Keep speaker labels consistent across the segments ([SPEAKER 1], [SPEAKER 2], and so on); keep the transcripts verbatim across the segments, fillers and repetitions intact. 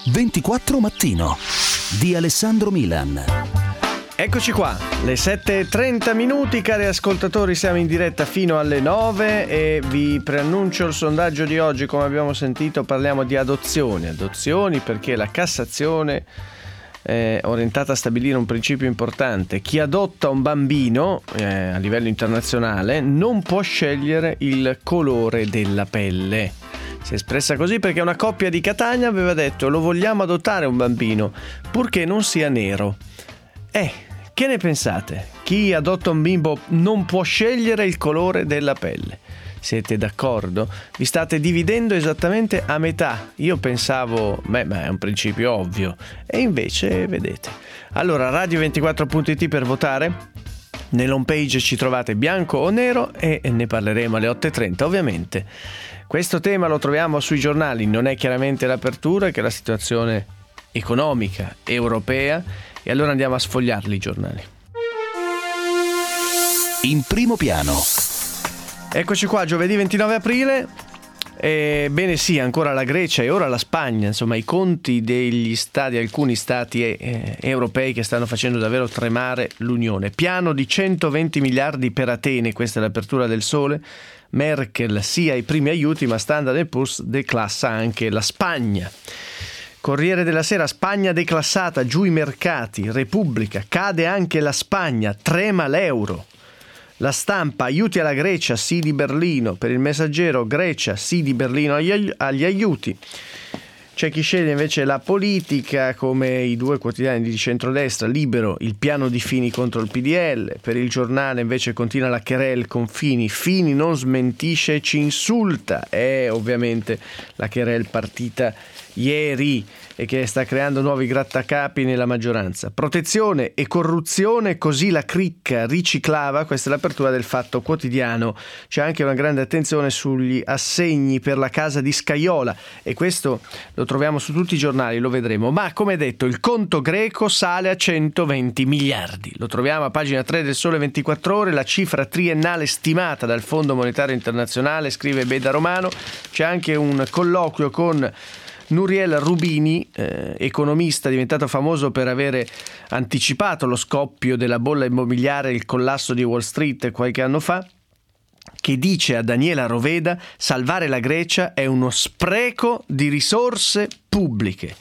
[SPEAKER 1] ventiquattro Mattino di Alessandro Milan.
[SPEAKER 2] Eccoci qua, le sette e trenta minuti, cari ascoltatori, siamo in diretta fino alle nove e vi preannuncio il sondaggio di oggi. Come abbiamo sentito, parliamo di adozioni, adozioni perché la Cassazione è orientata a stabilire un principio importante: chi adotta un bambino eh, a livello internazionale non può scegliere il colore della pelle. Si è espressa così perché una coppia di Catania aveva detto: lo vogliamo adottare un bambino purché non sia nero. Eh, che ne pensate? Chi adotta un bimbo non può scegliere il colore della pelle. Siete d'accordo? Vi state dividendo esattamente a metà. Io pensavo, beh, ma è un principio ovvio. E invece, vedete. Allora, radio ventiquattro punto it per votare. Nell'home page ci trovate bianco o nero e ne parleremo alle otto e trenta, ovviamente. Questo tema lo troviamo sui giornali. Non è chiaramente l'apertura, che è la situazione economica europea. E allora andiamo a sfogliarli i giornali.
[SPEAKER 1] In primo piano.
[SPEAKER 2] Eccoci qua, giovedì ventinove aprile. Ebbene sì, ancora la Grecia e ora la Spagna, insomma i conti degli stati, alcuni stati eh, europei che stanno facendo davvero tremare l'Unione. Piano di centoventi miliardi per Atene, questa è l'apertura del Sole. Merkel sia i primi aiuti, ma Standard and Poor's declassa anche la Spagna. Corriere della Sera, Spagna declassata, giù i mercati. Repubblica, cade anche la Spagna, trema l'euro. La Stampa, aiuti alla Grecia, sì di Berlino. Per il Messaggero, Grecia, sì di Berlino agli, agli aiuti. C'è chi sceglie invece la politica, come i due quotidiani di centrodestra. Libero, il piano di Fini contro il P D L. Per il Giornale invece continua la querelle con Fini. Fini non smentisce e ci insulta. È ovviamente la querelle partita ieri e che sta creando nuovi grattacapi nella maggioranza. Protezione e corruzione, così la cricca riciclava. Questa è l'apertura del Fatto Quotidiano. C'è anche una grande attenzione sugli assegni per la casa di Scajola e questo lo troviamo su tutti i giornali, lo vedremo. Ma come detto, il conto greco sale a centoventi miliardi. Lo troviamo a pagina tre del Sole ventiquattro Ore, la cifra triennale stimata dal Fondo Monetario Internazionale, scrive Beda Romano. C'è anche un colloquio con Nouriel Roubini, eh, economista diventato famoso per avere anticipato lo scoppio della bolla immobiliare e il collasso di Wall Street qualche anno fa, che dice a Daniela Roveda: salvare la Grecia è uno spreco di risorse pubbliche.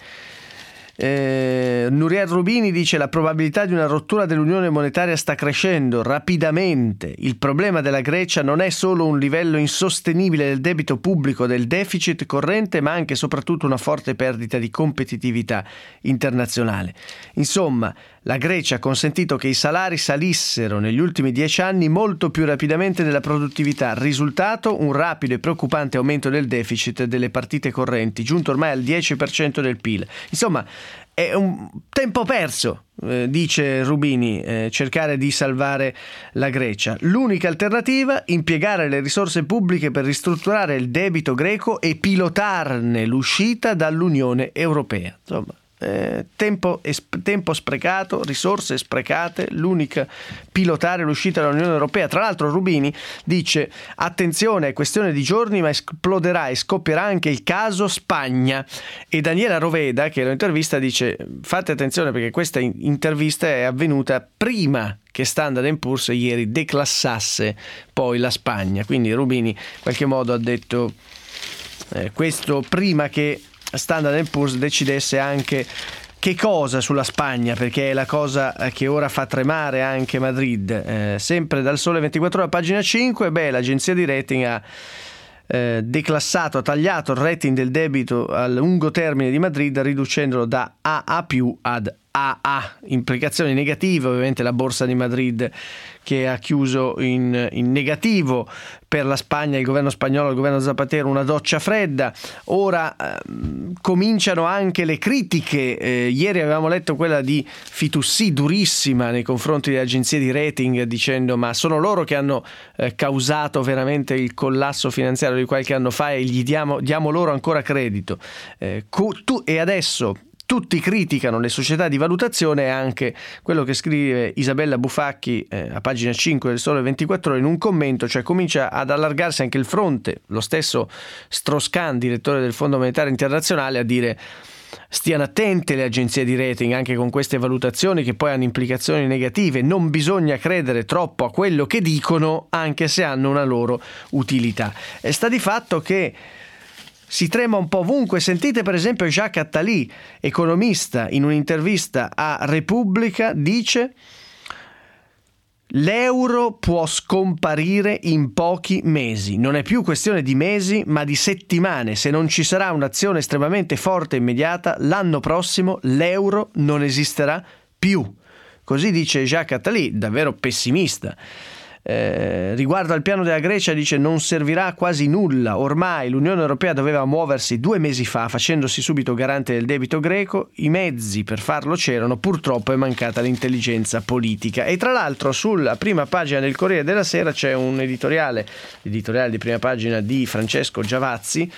[SPEAKER 2] Eh, Nouriel Roubini dice: la probabilità di una rottura dell'unione monetaria sta crescendo rapidamente. Il problema della Grecia non è solo un livello insostenibile del debito pubblico, del deficit corrente, ma anche e soprattutto una forte perdita di competitività internazionale. Insomma, la Grecia ha consentito che i salari salissero negli ultimi dieci anni molto più rapidamente della produttività. Risultato: un rapido e preoccupante aumento del deficit delle partite correnti, giunto ormai al dieci per cento del P I L. Insomma, è un tempo perso, eh, dice Roubini, eh, cercare di salvare la Grecia. L'unica alternativa, impiegare le risorse pubbliche per ristrutturare il debito greco e pilotarne l'uscita dall'Unione Europea. Insomma, Eh, tempo, esp- tempo sprecato, risorse sprecate, l'unica pilotare l'uscita dall'Unione Europea. Tra l'altro Roubini dice: attenzione, è questione di giorni ma esploderà e scoppierà anche il caso Spagna. E Daniela Roveda, che lo intervista, dice: fate attenzione perché questa intervista è avvenuta prima che Standard and Poor's ieri declassasse poi la Spagna. Quindi Roubini in qualche modo ha detto eh, questo prima che Standard and Poor's decidesse anche che cosa sulla Spagna, perché è la cosa che ora fa tremare anche Madrid. Eh, sempre dal Sole ventiquattro Ore, pagina cinque, beh, l'agenzia di rating ha eh, declassato, ha tagliato il rating del debito a lungo termine di Madrid, riducendolo da A A più ad A A. Implicazioni negative, ovviamente la borsa di Madrid che ha chiuso in, in negativo. Per la Spagna, il governo spagnolo, il governo Zapatero, una doccia fredda. Ora ehm, cominciano anche le critiche. Eh, ieri avevamo letto quella di Fitoussi, durissima nei confronti delle agenzie di rating, dicendo: ma sono loro che hanno eh, causato veramente il collasso finanziario di qualche anno fa e gli diamo, diamo loro ancora credito. Eh, cu- tu, e adesso tutti criticano le società di valutazione, e anche quello che scrive Isabella Bufacchi eh, a pagina cinque del Sole ventiquattro Ore in un commento, cioè comincia ad allargarsi anche il fronte. Lo stesso Strauss-Kahn, direttore del Fondo Monetario Internazionale, a dire stiano attente le agenzie di rating anche con queste valutazioni che poi hanno implicazioni negative. Non bisogna credere troppo a quello che dicono, anche se hanno una loro utilità. E sta di fatto che si trema un po' ovunque. Sentite per esempio Jacques Attali, economista, in un'intervista a Repubblica dice: l'euro può scomparire in pochi mesi. Non è più questione di mesi, ma di settimane. Se non ci sarà un'azione estremamente forte e immediata, l'anno prossimo l'euro non esisterà più. Così dice Jacques Attali, davvero pessimista. Eh, riguardo al piano della Grecia dice: non servirà quasi nulla, ormai l'Unione Europea doveva muoversi due mesi fa facendosi subito garante del debito greco, i mezzi per farlo c'erano, purtroppo è mancata l'intelligenza politica. E tra l'altro sulla prima pagina del Corriere della Sera c'è un editoriale, l'editoriale di prima pagina di Francesco Giavazzi,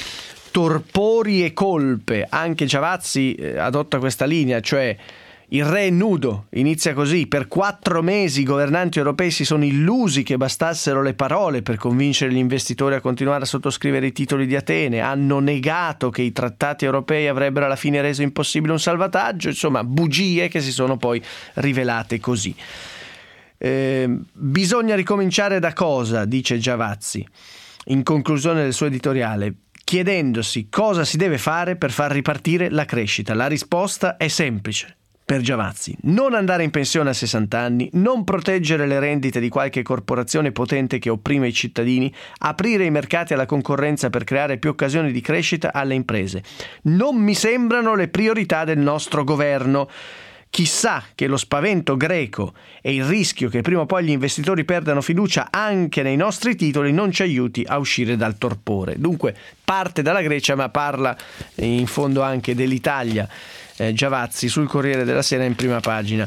[SPEAKER 2] torpori e colpe. Anche Giavazzi eh, adotta questa linea, cioè il re è nudo, inizia così: per quattro mesi i governanti europei si sono illusi che bastassero le parole per convincere gli investitori a continuare a sottoscrivere i titoli di Atene, hanno negato che i trattati europei avrebbero alla fine reso impossibile un salvataggio, insomma bugie che si sono poi rivelate così. Eh, bisogna ricominciare da cosa, dice Giavazzi in conclusione del suo editoriale, chiedendosi cosa si deve fare per far ripartire la crescita. La risposta è semplice per Giavazzi: non andare in pensione a sessanta anni, non proteggere le rendite di qualche corporazione potente che opprime i cittadini, aprire i mercati alla concorrenza per creare più occasioni di crescita alle imprese. Non mi sembrano le priorità del nostro governo. Chissà che lo spavento greco e il rischio che prima o poi gli investitori perdano fiducia anche nei nostri titoli non ci aiuti a uscire dal torpore. Dunque parte dalla Grecia, ma parla in fondo anche dell'Italia. Eh, Giavazzi sul Corriere della Sera in prima pagina.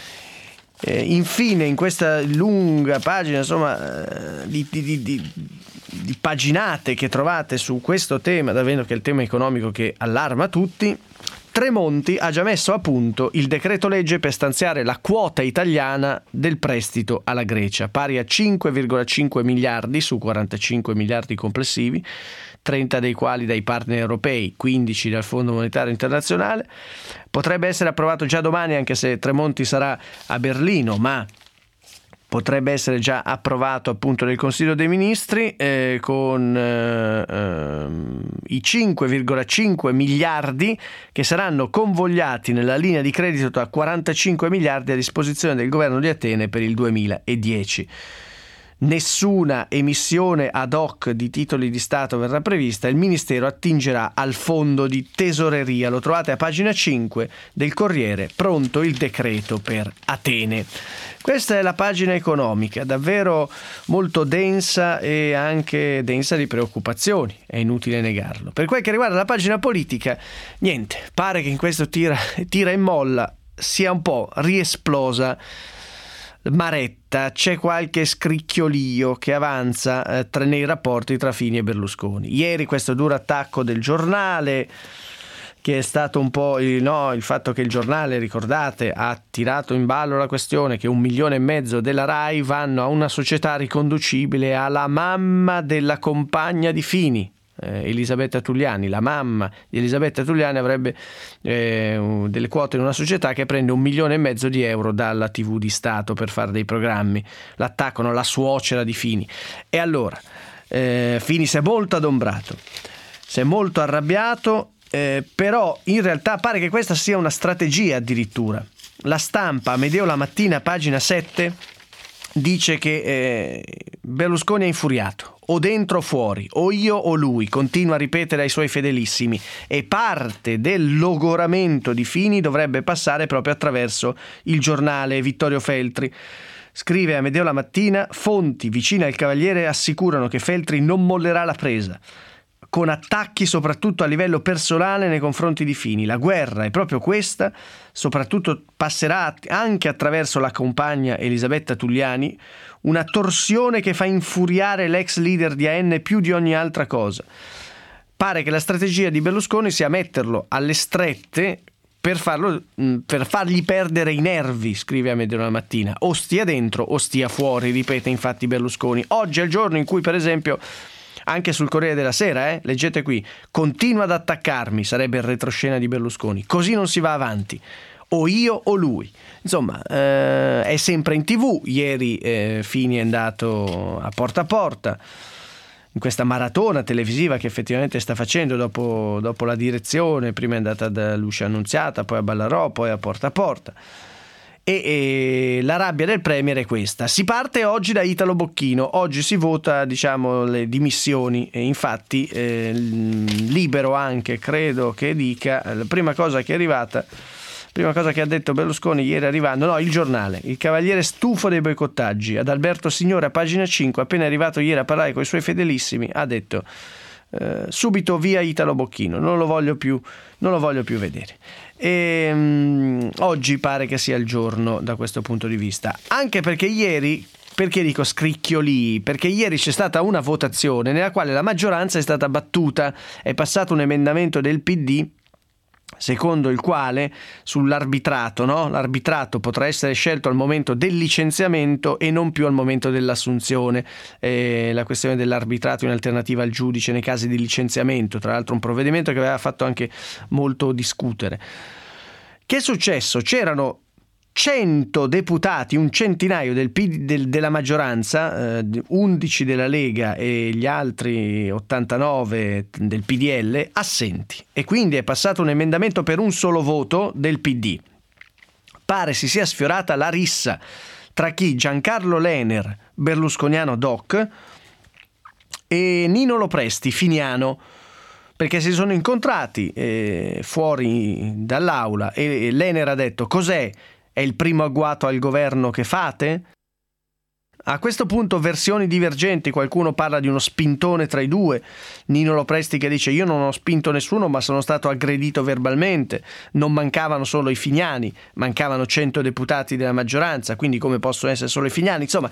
[SPEAKER 2] Eh, infine, in questa lunga pagina, insomma, eh, di, di, di, di paginate che trovate su questo tema, davvero che è il tema economico che allarma tutti, Tremonti ha già messo a punto il decreto legge per stanziare la quota italiana del prestito alla Grecia, pari a cinque virgola cinque miliardi su quarantacinque miliardi complessivi, trenta dei quali dai partner europei, quindici dal Fondo Monetario Internazionale. Potrebbe essere approvato già domani, anche se Tremonti sarà a Berlino, ma potrebbe essere già approvato appunto nel Consiglio dei Ministri, eh, con eh, eh, i cinque virgola cinque miliardi che saranno convogliati nella linea di credito da quarantacinque miliardi a disposizione del governo di Atene per il duemiladieci. Nessuna emissione ad hoc di titoli di Stato verrà prevista, il Ministero attingerà al fondo di tesoreria. Lo trovate a pagina cinque del Corriere, pronto il decreto per Atene. Questa è la pagina economica, davvero molto densa e anche densa di preoccupazioni, è inutile negarlo. Per quel che riguarda la pagina politica, niente, pare che in questo tira, tira e molla sia un po' riesplosa Maretta, c'è qualche scricchiolio che avanza eh, tra, nei rapporti tra Fini e Berlusconi. Ieri questo duro attacco del Giornale, che è stato un po' il, no, il fatto che il Giornale, ricordate, ha tirato in ballo la questione che un milione e mezzo della Rai vanno a una società riconducibile alla mamma della compagna di Fini, eh, Elisabetta Tugliani. La mamma di Elisabetta Tugliani avrebbe eh, delle quote in una società che prende un milione e mezzo di euro dalla tivù di Stato per fare dei programmi. L'attaccano alla suocera di Fini. E allora eh, Fini si è molto adombrato, si è molto arrabbiato. Eh, però in realtà pare che questa sia una strategia addirittura. La Stampa, Amedeo La Mattina, pagina sette, dice che eh, Berlusconi è infuriato, o dentro o fuori, o io o lui, continua a ripetere ai suoi fedelissimi, e parte del logoramento di Fini dovrebbe passare proprio attraverso il Giornale. Vittorio Feltri scrive Amedeo La Mattina: fonti vicine al Cavaliere assicurano che Feltri non mollerà la presa, con attacchi soprattutto a livello personale nei confronti di Fini. La guerra è proprio questa, soprattutto passerà anche attraverso la compagna Elisabetta Tugliani, una torsione che fa infuriare l'ex leader di A N più di ogni altra cosa. Pare che la strategia di Berlusconi sia metterlo alle strette per farlo, per fargli perdere i nervi, scrive Amedeo La Mattina. O stia dentro o stia fuori, ripete infatti Berlusconi. Oggi è il giorno in cui, per esempio, Anche sul Corriere della Sera, eh? Leggete qui, continua ad attaccarmi, sarebbe il retroscena di Berlusconi, così non si va avanti, o io o lui. Insomma, eh, è sempre in tv. Ieri eh, Fini è andato a Porta a Porta, in questa maratona televisiva che effettivamente sta facendo dopo, dopo la direzione. Prima è andata da Lucia Annunziata, poi a Ballarò, poi a Porta a Porta. E, e la rabbia del Premier è questa. Si parte oggi da Italo Bocchino, oggi si vota, diciamo, le dimissioni, e infatti eh, Libero anche credo che dica, la prima cosa che è arrivata, prima cosa che ha detto Berlusconi ieri arrivando, no, il Giornale, il cavaliere stufo dei boicottaggi, ad Alberto Signore a pagina cinque, appena arrivato ieri a parlare con i suoi fedelissimi, ha detto eh, subito via Italo Bocchino, non lo voglio più, non lo voglio più vedere. E, um, oggi pare che sia il giorno da questo punto di vista, anche perché ieri, perché dico scricchiolii, perché ieri c'è stata una votazione nella quale la maggioranza è stata battuta, è passato un emendamento del P D secondo il quale sull'arbitrato, no? L'arbitrato potrà essere scelto al momento del licenziamento e non più al momento dell'assunzione. Eh, la questione dell'arbitrato in alternativa al giudice nei casi di licenziamento, tra l'altro un provvedimento che aveva fatto anche molto discutere. Che è successo? C'erano cento deputati, un centinaio del P D, del, della maggioranza, eh, undici della Lega e gli altri ottantanove del P D L assenti, e quindi è passato un emendamento per un solo voto del P D. Pare si sia sfiorata la rissa tra chi? Giancarlo Lener, berlusconiano doc, e Nino Lopresti, finiano, perché si sono incontrati eh, fuori dall'aula e Lener ha detto: cos'è? È il primo agguato al governo che fate? A questo punto versioni divergenti, qualcuno parla di uno spintone tra i due, Nino Lopresti che dice io non ho spinto nessuno ma sono stato aggredito verbalmente, non mancavano solo i Fignani, mancavano cento deputati della maggioranza, quindi come possono essere solo i Fignani? Insomma,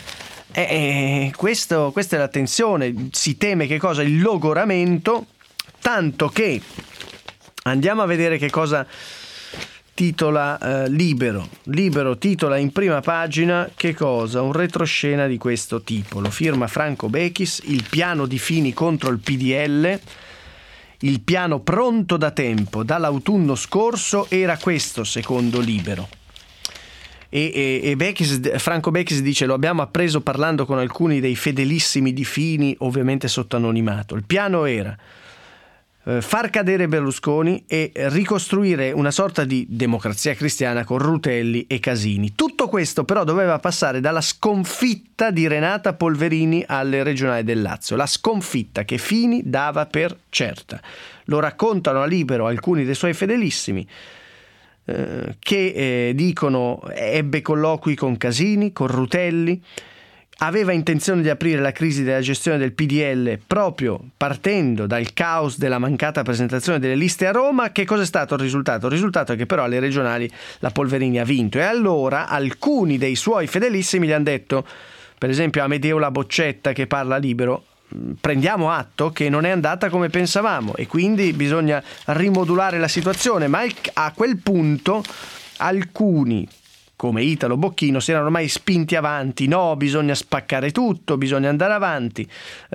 [SPEAKER 2] eh, questo, questa è la tensione, si teme che cosa? Il logoramento, tanto che andiamo a vedere che cosa titola eh, Libero. Libero titola in prima pagina che cosa? Un retroscena di questo tipo. Lo firma Franco Bechis, il piano di Fini contro il P D L. Il piano pronto da tempo, dall'autunno scorso, era questo secondo Libero. E, e, e Bechis, Franco Bechis dice: lo abbiamo appreso parlando con alcuni dei fedelissimi di Fini, ovviamente sotto anonimato. Il piano era far cadere Berlusconi e ricostruire una sorta di democrazia cristiana con Rutelli e Casini. Tutto questo però doveva passare dalla sconfitta di Renata Polverini alle regionali del Lazio, la sconfitta che Fini dava per certa. Lo raccontano a Libero alcuni dei suoi fedelissimi eh, che eh, dicono ebbe colloqui con Casini, con Rutelli, aveva intenzione di aprire la crisi della gestione del P D L proprio partendo dal caos della mancata presentazione delle liste a Roma. Che cosa è stato il risultato? Il risultato è che però alle regionali la Polverini ha vinto, e allora alcuni dei suoi fedelissimi gli hanno detto, per esempio Amedeo La Boccetta che parla Libero: prendiamo atto che non è andata come pensavamo e quindi bisogna rimodulare la situazione. Ma a quel punto alcuni come Italo Bocchino si erano ormai spinti avanti: no, bisogna spaccare tutto, bisogna andare avanti.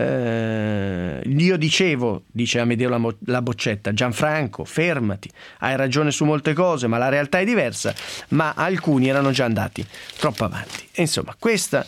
[SPEAKER 2] Eh, io dicevo, dice Amedeo La Boccetta, Gianfranco, fermati, hai ragione su molte cose, ma la realtà è diversa. Ma alcuni erano già andati troppo avanti. E insomma, questa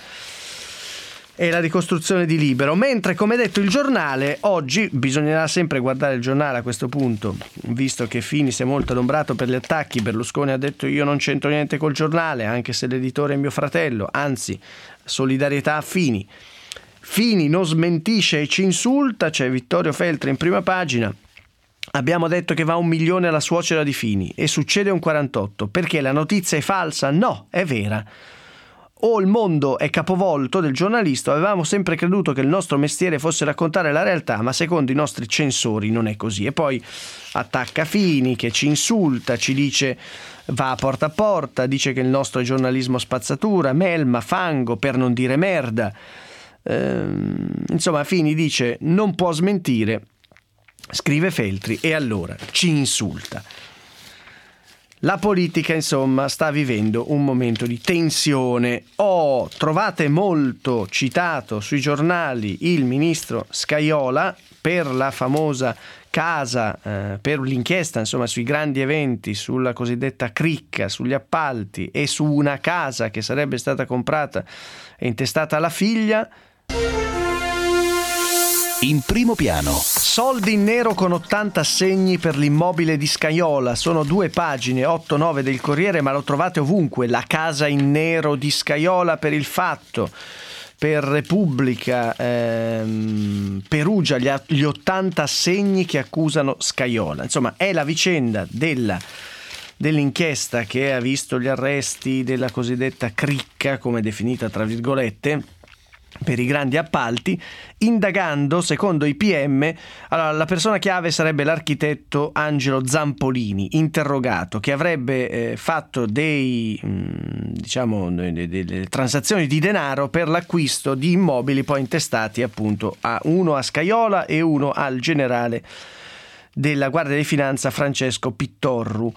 [SPEAKER 2] è la ricostruzione di Libero. Mentre, come detto, il Giornale oggi, bisognerà sempre guardare il Giornale a questo punto, visto che Fini si è molto adombrato per gli attacchi. Berlusconi ha detto io non c'entro niente col Giornale, anche se l'editore è mio fratello, anzi solidarietà a Fini. Fini non smentisce e ci insulta, c'è Vittorio Feltri in prima pagina. Abbiamo detto che va un milione alla suocera di Fini e succede un quarantotto. Perché la notizia è falsa? No, è vera. O il mondo è capovolto del giornalista. Avevamo sempre creduto che il nostro mestiere fosse raccontare la realtà, ma secondo i nostri censori non è così. E poi attacca Fini che ci insulta, ci dice va a porta a porta, dice che il nostro è giornalismo spazzatura, melma, fango, per non dire merda. Ehm, insomma, Fini dice non può smentire, scrive Feltri, e allora ci insulta. La politica, insomma, sta vivendo un momento di tensione. Oh, trovate molto citato sui giornali il ministro Scajola per la famosa casa, eh, per l'inchiesta, insomma, sui grandi eventi, sulla cosiddetta cricca, sugli appalti e su una casa che sarebbe stata comprata e intestata alla figlia.
[SPEAKER 1] In primo piano.
[SPEAKER 2] Soldi in nero con ottanta assegni per l'immobile di Scajola. Sono due pagine, otto nove del Corriere, ma lo trovate ovunque. La casa in nero di Scajola per il Fatto, per Repubblica, ehm, Perugia, gli, gli ottanta assegni che accusano Scajola. Insomma, è la vicenda della, dell'inchiesta che ha visto gli arresti della cosiddetta cricca, come definita tra virgolette, per i grandi appalti. Indagando, secondo i P M, allora, la persona chiave sarebbe l'architetto Angelo Zampolini, interrogato, che avrebbe eh, fatto dei mh, diciamo delle, delle transazioni di denaro per l'acquisto di immobili poi intestati appunto a uno a Scajola e uno al generale della Guardia di Finanza Francesco Pittorru.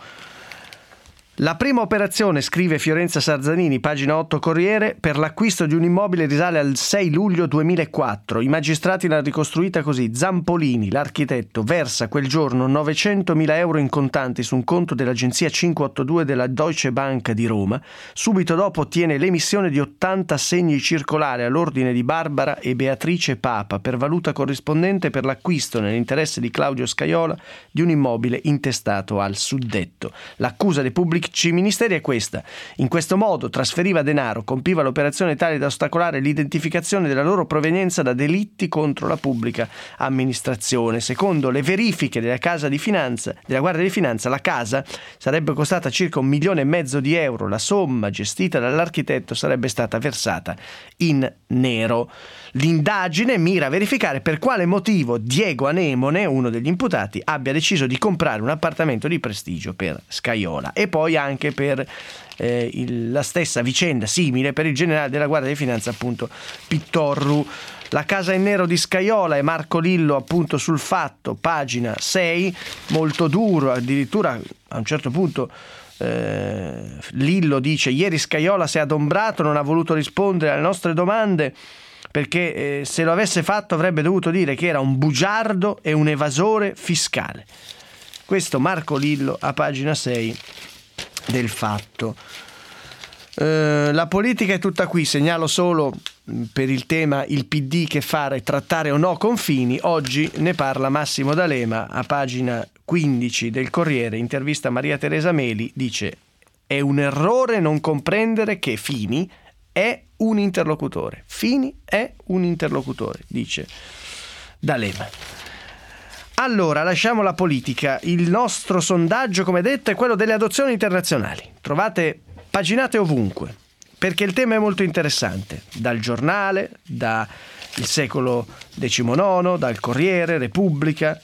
[SPEAKER 2] La prima operazione, scrive Fiorenza Sarzanini, pagina otto Corriere, per l'acquisto di un immobile risale al sei luglio duemilaquattro. I magistrati l'hanno ricostruita così: Zampolini, l'architetto, versa quel giorno novecentomila euro in contanti su un conto dell'agenzia cinquecentottantadue della Deutsche Bank di Roma. Subito dopo ottiene l'emissione di ottanta assegni circolari all'ordine di Barbara e Beatrice Papa per valuta corrispondente per l'acquisto nell'interesse di Claudio Scajola di un immobile intestato al suddetto. L'accusa dei pubblici ministeri è questa: in questo modo trasferiva denaro, compiva l'operazione tale da ostacolare l'identificazione della loro provenienza da delitti contro la pubblica amministrazione. Secondo le verifiche della Casa di Finanza, della Guardia di Finanza, la casa sarebbe costata circa un milione e mezzo di euro. La somma gestita dall'architetto sarebbe stata versata in nero. L'indagine mira a verificare per quale motivo Diego Anemone, uno degli imputati, abbia deciso di comprare un appartamento di prestigio per Scajola, e poi anche per eh, il, la stessa vicenda simile per il generale della Guardia di Finanza appunto Pittorru. La casa in nero di Scajola e Marco Lillo appunto sul Fatto, pagina sei, molto duro, addirittura a un certo punto eh, Lillo dice: ieri Scajola si è adombrato, non ha voluto rispondere alle nostre domande perché eh, se lo avesse fatto avrebbe dovuto dire che era un bugiardo e un evasore fiscale. Questo Marco Lillo a pagina sei del Fatto. Eh, la politica è tutta qui. Segnalo solo per il tema il P D che fare, trattare o no confini. Oggi ne parla Massimo D'Alema a pagina quindici del Corriere, intervista a Maria Teresa Meli, dice: è un errore non comprendere che Fini è un interlocutore. Fini è un interlocutore, dice D'Alema. Allora, lasciamo la politica. Il nostro sondaggio, come detto, è quello delle adozioni internazionali. Trovate paginate ovunque, perché il tema è molto interessante. Dal Giornale, da Il Secolo diciannove, dal Corriere, Repubblica.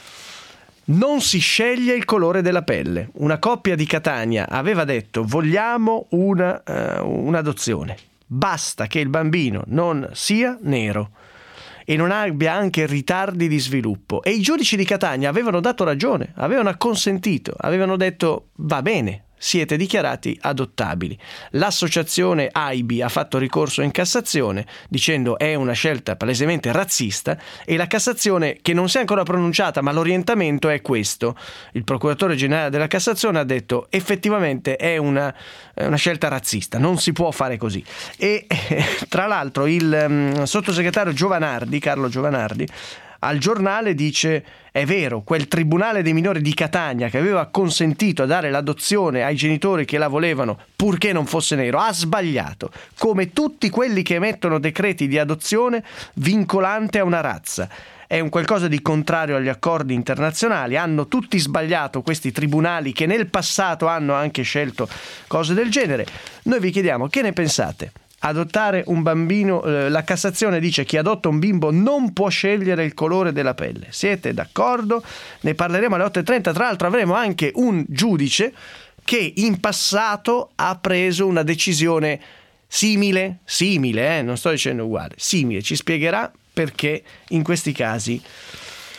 [SPEAKER 2] Non si sceglie il colore della pelle. Una coppia di Catania aveva detto: vogliamo una, uh, un'adozione. Basta che il bambino non sia nero e non abbia anche ritardi di sviluppo. E i giudici di Catania avevano dato ragione, avevano acconsentito, avevano detto: va bene, siete dichiarati adottabili. L'associazione A I B I ha fatto ricorso in Cassazione dicendo è una scelta palesemente razzista, e la Cassazione, che non si è ancora pronunciata ma l'orientamento è questo, il procuratore generale della Cassazione ha detto effettivamente è una, è una scelta razzista, non si può fare così. E tra l'altro il um, sottosegretario Giovanardi, Carlo Giovanardi, al Giornale dice: è vero, quel tribunale dei minori di Catania che aveva consentito a dare l'adozione ai genitori che la volevano purché non fosse nero ha sbagliato, come tutti quelli che emettono decreti di adozione vincolante a una razza. È un qualcosa di contrario agli accordi internazionali. Hanno tutti sbagliato questi tribunali che nel passato hanno anche scelto cose del genere. Noi vi chiediamo: che ne pensate? Adottare un bambino, eh, la Cassazione dice: chi adotta un bimbo non può scegliere il colore della pelle. Siete d'accordo? Ne parleremo alle otto e trenta. Tra l'altro avremo anche un giudice che in passato ha preso una decisione simile, simile, eh, non sto dicendo uguale, simile. Ci spiegherà perché in questi casi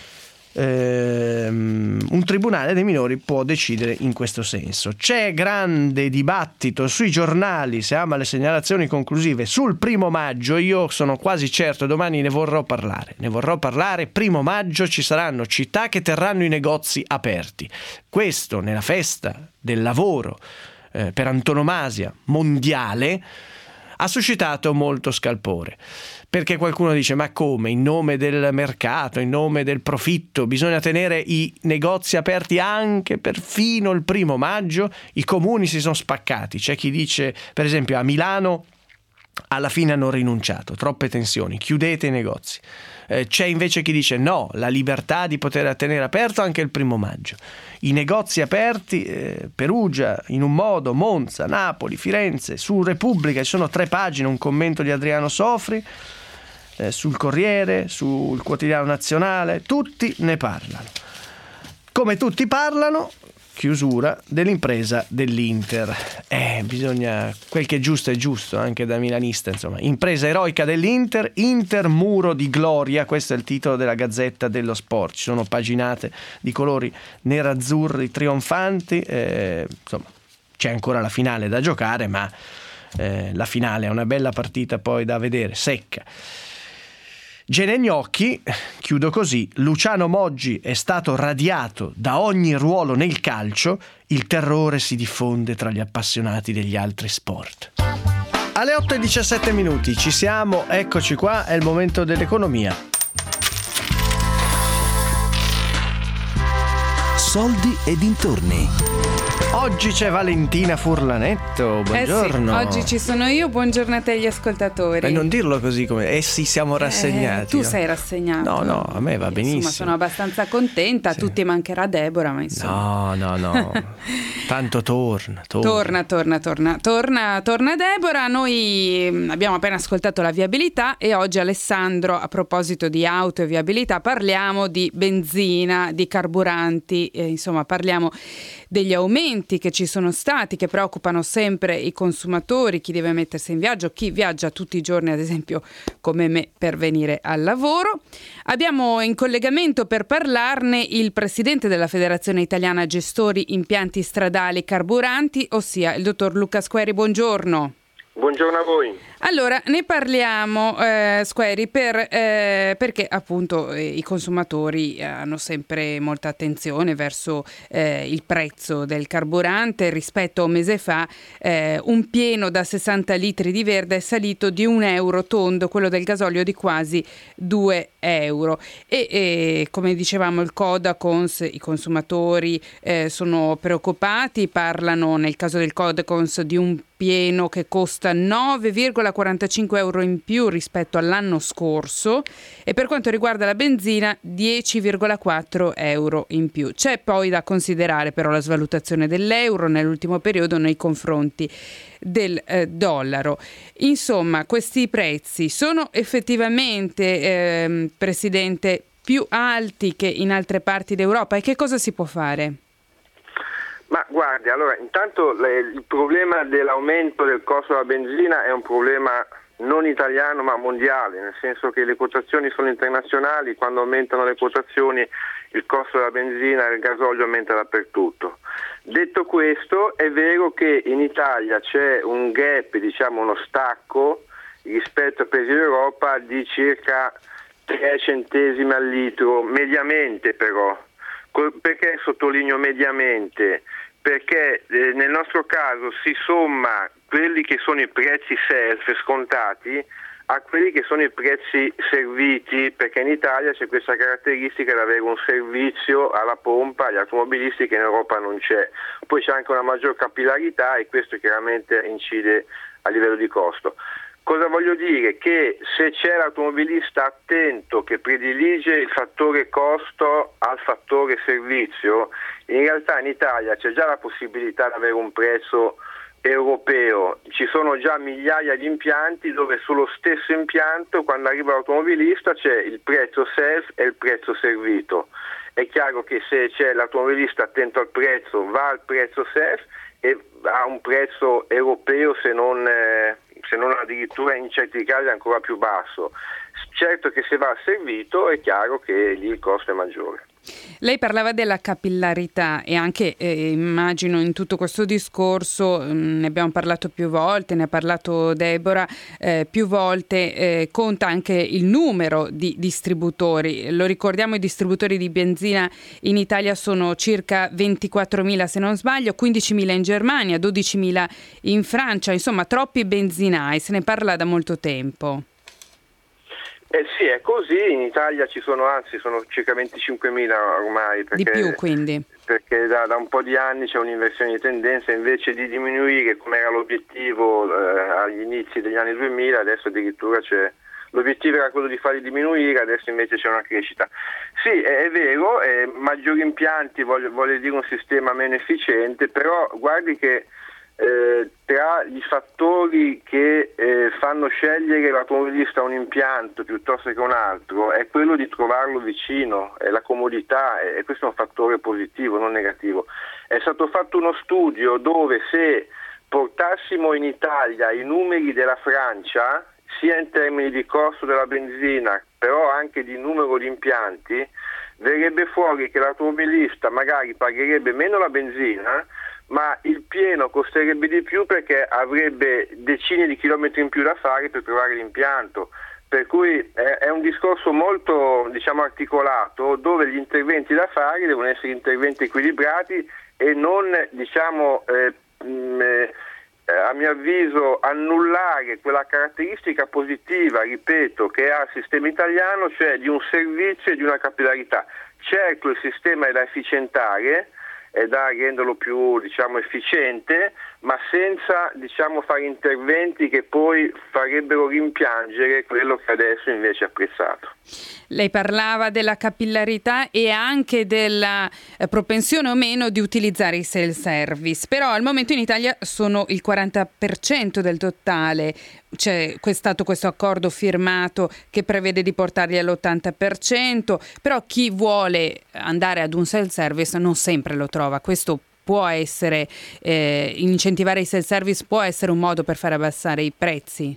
[SPEAKER 2] ehm, un tribunale dei minori può decidere in questo senso. C'è grande dibattito sui giornali, si ama le segnalazioni conclusive sul primo maggio. Io sono quasi certo domani ne vorrò parlare ne vorrò parlare primo maggio ci saranno città che terranno i negozi aperti. Questo nella festa del lavoro eh, per antonomasia mondiale ha suscitato molto scalpore, perché qualcuno dice: ma come, in nome del mercato, in nome del profitto, bisogna tenere i negozi aperti anche perfino il primo maggio? I comuni si sono spaccati. C'è chi dice, per esempio a Milano alla fine hanno rinunciato, troppe tensioni, chiudete i negozi. Eh, c'è invece chi dice no, la libertà di poter tenere aperto anche il primo maggio. I negozi aperti, eh, Perugia in un modo, Monza, Napoli, Firenze. Su Repubblica ci sono tre pagine, un commento di Adriano Sofri, eh, sul Corriere, sul Quotidiano Nazionale, tutti ne parlano. Come tutti parlano, chiusura dell'impresa dell'Inter. Eh, bisogna, quel che è giusto è giusto, anche da milanista, insomma. Impresa eroica dell'Inter, Inter muro di gloria, questo è il titolo della Gazzetta dello Sport. Ci sono paginate di colori nerazzurri trionfanti, eh, insomma, c'è ancora la finale da giocare, ma eh, la finale è una bella partita poi da vedere, secca. Gene Gnocchi, chiudo così: Luciano Moggi è stato radiato da ogni ruolo nel calcio, il terrore si diffonde tra gli appassionati degli altri sport. Alle otto e diciassette minuti ci siamo, eccoci qua, è il momento dell'economia.
[SPEAKER 1] Soldi e dintorni.
[SPEAKER 2] Oggi c'è Valentina Furlanetto, buongiorno.
[SPEAKER 3] Eh sì, oggi ci sono io, buongiorno a te gli ascoltatori.
[SPEAKER 2] E non dirlo così come, eh sì, siamo rassegnati.
[SPEAKER 3] Eh, tu
[SPEAKER 2] no?
[SPEAKER 3] sei rassegnato.
[SPEAKER 2] No, no, a me va benissimo.
[SPEAKER 3] Insomma, sono abbastanza contenta, a
[SPEAKER 2] sì.
[SPEAKER 3] tutti mancherà Deborah, ma insomma.
[SPEAKER 2] No, no, no, tanto torna, torna.
[SPEAKER 3] Torna, torna, torna, torna, torna Deborah. Noi abbiamo appena ascoltato la viabilità e oggi, Alessandro, a proposito di auto e viabilità, parliamo di benzina, di carburanti, eh, insomma parliamo degli aumenti che ci sono stati, che preoccupano sempre i consumatori, chi deve mettersi in viaggio, chi viaggia tutti i giorni, ad esempio come me, per venire al lavoro. Abbiamo in collegamento per parlarne il presidente della Federazione Italiana Gestori Impianti Stradali Carburanti, ossia il dottor Luca Squeri. Buongiorno.
[SPEAKER 4] Buongiorno a voi.
[SPEAKER 3] Allora, ne parliamo, eh, Squeri, per, eh, perché appunto eh, i consumatori hanno sempre molta attenzione verso eh, il prezzo del carburante. Rispetto a un mese fa, eh, un pieno da sessanta litri di verde è salito di un euro tondo, quello del gasolio di quasi due euro. E, e come dicevamo, il Codacons, i consumatori eh, sono preoccupati, parlano nel caso del Codacons di un pieno che costa nove virgola quarantacinque euro in più rispetto all'anno scorso, e per quanto riguarda la benzina dieci virgola quattro euro in più. C'è poi da considerare però la svalutazione dell'euro nell'ultimo periodo nei confronti del eh, dollaro. Insomma, questi prezzi sono effettivamente, eh, Presidente, più alti che in altre parti d'Europa, e che cosa si può fare?
[SPEAKER 4] Ma guardi, allora intanto le, il problema dell'aumento del costo della benzina è un problema non italiano ma mondiale, nel senso che le quotazioni sono internazionali, quando aumentano le quotazioni il costo della benzina e del gasolio aumenta dappertutto. Detto questo, è vero che in Italia c'è un gap, diciamo uno stacco rispetto ai paesi d'Europa di circa tre centesimi al litro, mediamente però. Perché sottolineo mediamente? Perché eh, nel nostro caso si somma quelli che sono i prezzi self scontati a quelli che sono i prezzi serviti, perché in Italia c'è questa caratteristica di avere un servizio alla pompa agli automobilisti che in Europa non c'è. Poi c'è anche una maggior capillarità e questo chiaramente incide a livello di costo. Cosa voglio dire? Che se c'è l'automobilista attento che predilige il fattore costo al fattore servizio, in realtà in Italia c'è già la possibilità di avere un prezzo europeo. Ci sono già migliaia di impianti dove sullo stesso impianto, quando arriva l'automobilista, c'è il prezzo self e il prezzo servito. È chiaro che se c'è l'automobilista attento al prezzo, va al prezzo self e ha un prezzo europeo, se non... Eh, se non addirittura in certi casi ancora più basso. Certo che se va servito è chiaro che lì il costo è maggiore.
[SPEAKER 3] Lei parlava della capillarità e anche eh, immagino in tutto questo discorso mh, ne abbiamo parlato più volte, ne ha parlato Deborah eh, più volte, eh, conta anche il numero di distributori. Lo ricordiamo, i distributori di benzina in Italia sono circa ventiquattromila se non sbaglio, quindicimila in Germania, dodicimila in Francia, insomma troppi benzinai, se ne parla da molto tempo.
[SPEAKER 4] Eh sì, è così, in Italia ci sono, anzi sono circa venticinquemila ormai. Perché,
[SPEAKER 3] di più quindi.
[SPEAKER 4] Perché da, da un po' di anni c'è un'inversione di tendenza, invece di diminuire come era l'obiettivo eh, agli inizi degli anni duemila, adesso addirittura c'è, l'obiettivo era quello di farli diminuire, adesso invece c'è una crescita. Sì, è, è vero, eh, maggiori impianti voglio, voglio dire un sistema meno efficiente, però guardi che Eh, tra gli fattori che eh, fanno scegliere l'automobilista un impianto piuttosto che un altro è quello di trovarlo vicino, è la comodità, e questo è un fattore positivo, non negativo. È stato fatto uno studio dove se portassimo in Italia i numeri della Francia, sia in termini di costo della benzina, però anche di numero di impianti, verrebbe fuori che l'automobilista magari pagherebbe meno la benzina, ma il pieno costerebbe di più perché avrebbe decine di chilometri in più da fare per trovare l'impianto. Per cui è, è un discorso molto, diciamo, articolato, dove gli interventi da fare devono essere interventi equilibrati e non, diciamo, eh, mh, eh, a mio avviso, annullare quella caratteristica positiva, ripeto, che ha il sistema italiano, cioè di un servizio e di una capillarità. Certo, il sistema è da efficientare, è da renderlo più, diciamo, efficiente, ma senza, diciamo, fare interventi che poi farebbero rimpiangere quello che adesso invece è apprezzato.
[SPEAKER 3] Lei parlava della capillarità e anche della propensione o meno di utilizzare i self-service, però al momento in Italia sono il quaranta per cento del totale. C'è stato questo accordo firmato che prevede di portarli all'ottanta per cento, però chi vuole andare ad un self-service non sempre lo trova. Questo può essere, eh, incentivare i self-service può essere un modo per far abbassare i prezzi?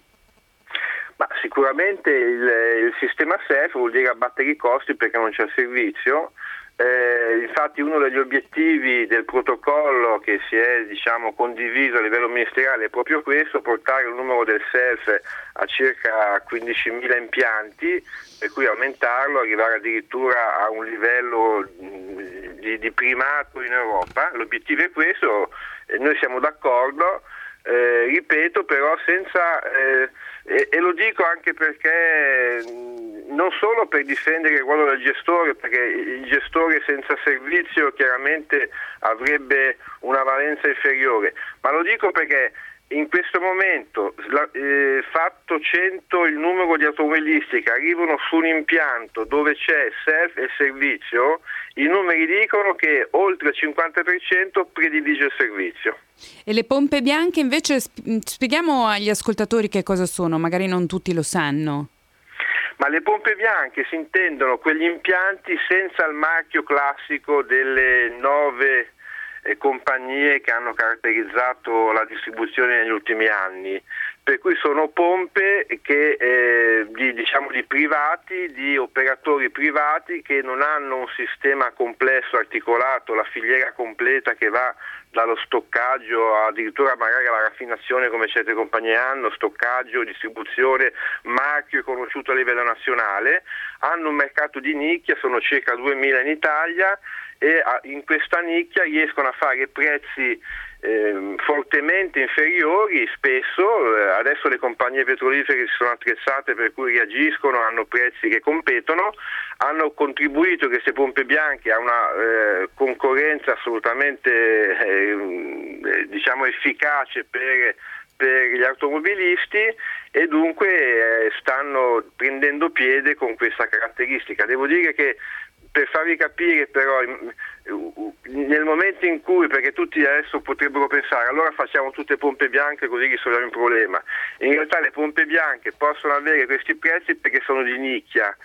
[SPEAKER 4] Ma sicuramente il, il sistema self vuol dire abbattere i costi perché non c'è servizio. Eh, infatti uno degli obiettivi del protocollo che si è, diciamo, condiviso a livello ministeriale è proprio questo: portare il numero del self a circa quindicimila impianti, per cui aumentarlo, arrivare addirittura a un livello di, di primato in Europa. L'obiettivo è questo, eh, noi siamo d'accordo, eh, ripeto, però senza eh, e, e lo dico anche perché non solo per difendere il ruolo del gestore, perché il gestore senza servizio chiaramente avrebbe una valenza inferiore, ma lo dico perché in questo momento, eh, fatto cento il numero di automobilisti che arrivano su un impianto dove c'è self e servizio, i numeri dicono che oltre il cinquanta per cento predilige il servizio.
[SPEAKER 3] E le pompe bianche invece, spieghiamo agli ascoltatori che cosa sono, magari non tutti lo sanno.
[SPEAKER 4] Ma le pompe bianche si intendono quegli impianti senza il marchio classico delle nove eh, compagnie che hanno caratterizzato la distribuzione negli ultimi anni, per cui sono pompe che eh, di, diciamo di privati, di operatori privati che non hanno un sistema complesso, articolato, la filiera completa che va dallo stoccaggio addirittura magari alla raffinazione come certe compagnie hanno, stoccaggio, distribuzione, marchio conosciuto a livello nazionale, hanno un mercato di nicchia, sono circa duemila in Italia e in questa nicchia riescono a fare prezzi eh, fortemente inferiori spesso. Eh, adesso le compagnie petrolifere si sono attrezzate per cui reagiscono, hanno prezzi che competono, hanno contribuito queste pompe bianche a una eh, concorrenza assolutamente eh, diciamo efficace per, per gli automobilisti e dunque eh, stanno prendendo piede con questa caratteristica. Devo dire che, per farvi capire però, nel momento in cui, perché tutti adesso potrebbero pensare allora facciamo tutte pompe bianche così risolviamo il problema, in realtà le pompe bianche possono avere questi prezzi perché sono di nicchia.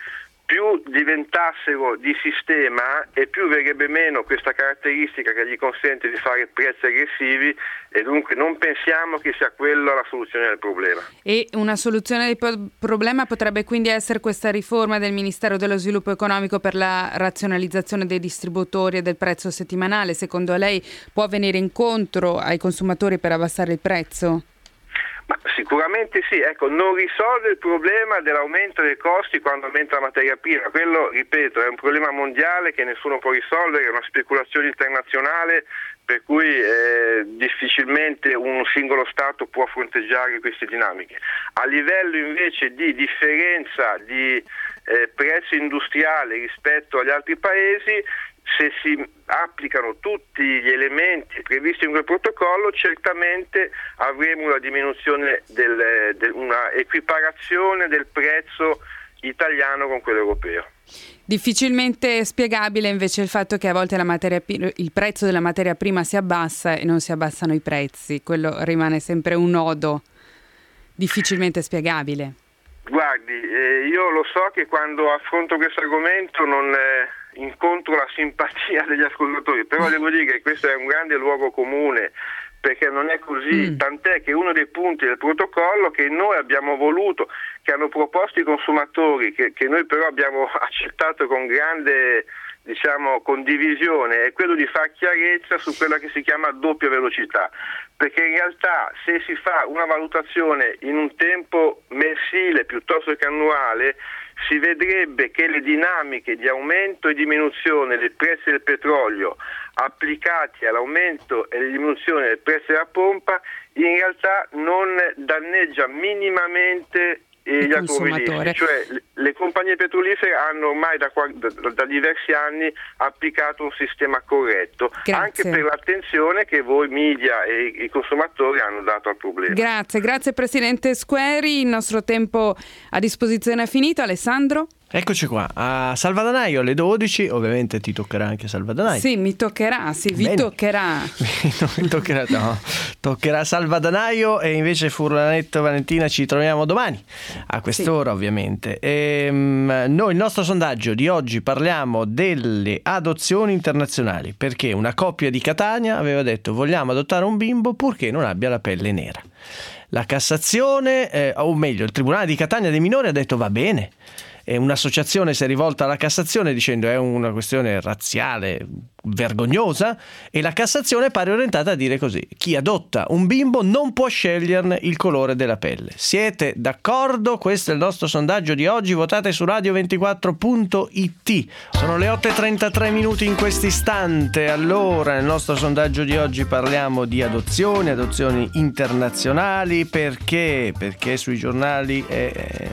[SPEAKER 4] più diventassero di sistema e più verrebbe meno questa caratteristica che gli consente di fare prezzi aggressivi, e dunque non pensiamo che sia quella la soluzione del problema.
[SPEAKER 3] E una soluzione del po- problema potrebbe quindi essere questa riforma del Ministero dello Sviluppo Economico per la razionalizzazione dei distributori e del prezzo settimanale. Secondo lei può venire incontro ai consumatori per abbassare il prezzo?
[SPEAKER 4] Ma sicuramente sì, ecco, non risolve il problema dell'aumento dei costi quando aumenta la materia prima. Quello, ripeto, è un problema mondiale che nessuno può risolvere, è una speculazione internazionale per cui eh, difficilmente un singolo Stato può fronteggiare queste dinamiche. A livello invece di differenza di eh, prezzi industriali rispetto agli altri paesi, se si applicano tutti gli elementi previsti in quel protocollo, certamente avremo una diminuzione, del, del, una equiparazione del prezzo italiano con quello europeo.
[SPEAKER 3] Difficilmente spiegabile invece il fatto che a volte la materia, il prezzo della materia prima si abbassa e non si abbassano i prezzi. Quello rimane sempre un nodo difficilmente spiegabile.
[SPEAKER 4] Guardi, eh, io lo so che quando affronto questo argomento non eh, incontro la simpatia degli ascoltatori, però devo dire che questo è un grande luogo comune, perché non è così, mm. tant'è che uno dei punti del protocollo che noi abbiamo voluto, che hanno proposto i consumatori, che, che noi però abbiamo accettato con grande, diciamo, condivisione, è quello di far chiarezza su quella che si chiama doppia velocità, perché in realtà se si fa una valutazione in un tempo mensile piuttosto che annuale, si vedrebbe che le dinamiche di aumento e diminuzione dei prezzi del petrolio applicati all'aumento e alla diminuzione del prezzo della pompa in realtà non danneggia minimamente gli automobilisti, cioè le compagnie petrolifere hanno ormai da, da, da diversi anni applicato un sistema corretto. Grazie. Anche per l'attenzione che voi media e i consumatori hanno dato al problema.
[SPEAKER 3] Grazie, grazie Presidente Squeri, il nostro tempo a disposizione è finito. Alessandro?
[SPEAKER 2] Eccoci qua, a Salvadanaio alle dodici, ovviamente ti toccherà anche Salvadanaio.
[SPEAKER 3] Sì, mi toccherà, sì, vi
[SPEAKER 2] Bene.
[SPEAKER 3] toccherà.
[SPEAKER 2] non mi toccherà, no, toccherà Salvadanaio e invece Furlanetto Valentina ci troviamo domani, a quest'ora sì. Ovviamente. E, noi, il nostro sondaggio di oggi, parliamo delle adozioni internazionali, perché una coppia di Catania aveva detto vogliamo adottare un bimbo purché non abbia la pelle nera. La Cassazione, eh, o meglio il Tribunale di Catania dei minori ha detto va bene. E un'associazione si è rivolta alla Cassazione dicendo è una questione razziale vergognosa, e la Cassazione pare orientata a dire così: chi adotta un bimbo non può sceglierne il colore della pelle. Siete d'accordo? Questo è il nostro sondaggio di oggi. Votate su radio ventiquattro punto it. Sono le otto e trentatré minuti in questo istante. Allora, nel nostro sondaggio di oggi parliamo di adozioni, adozioni internazionali. Perché? Perché sui giornali è, è,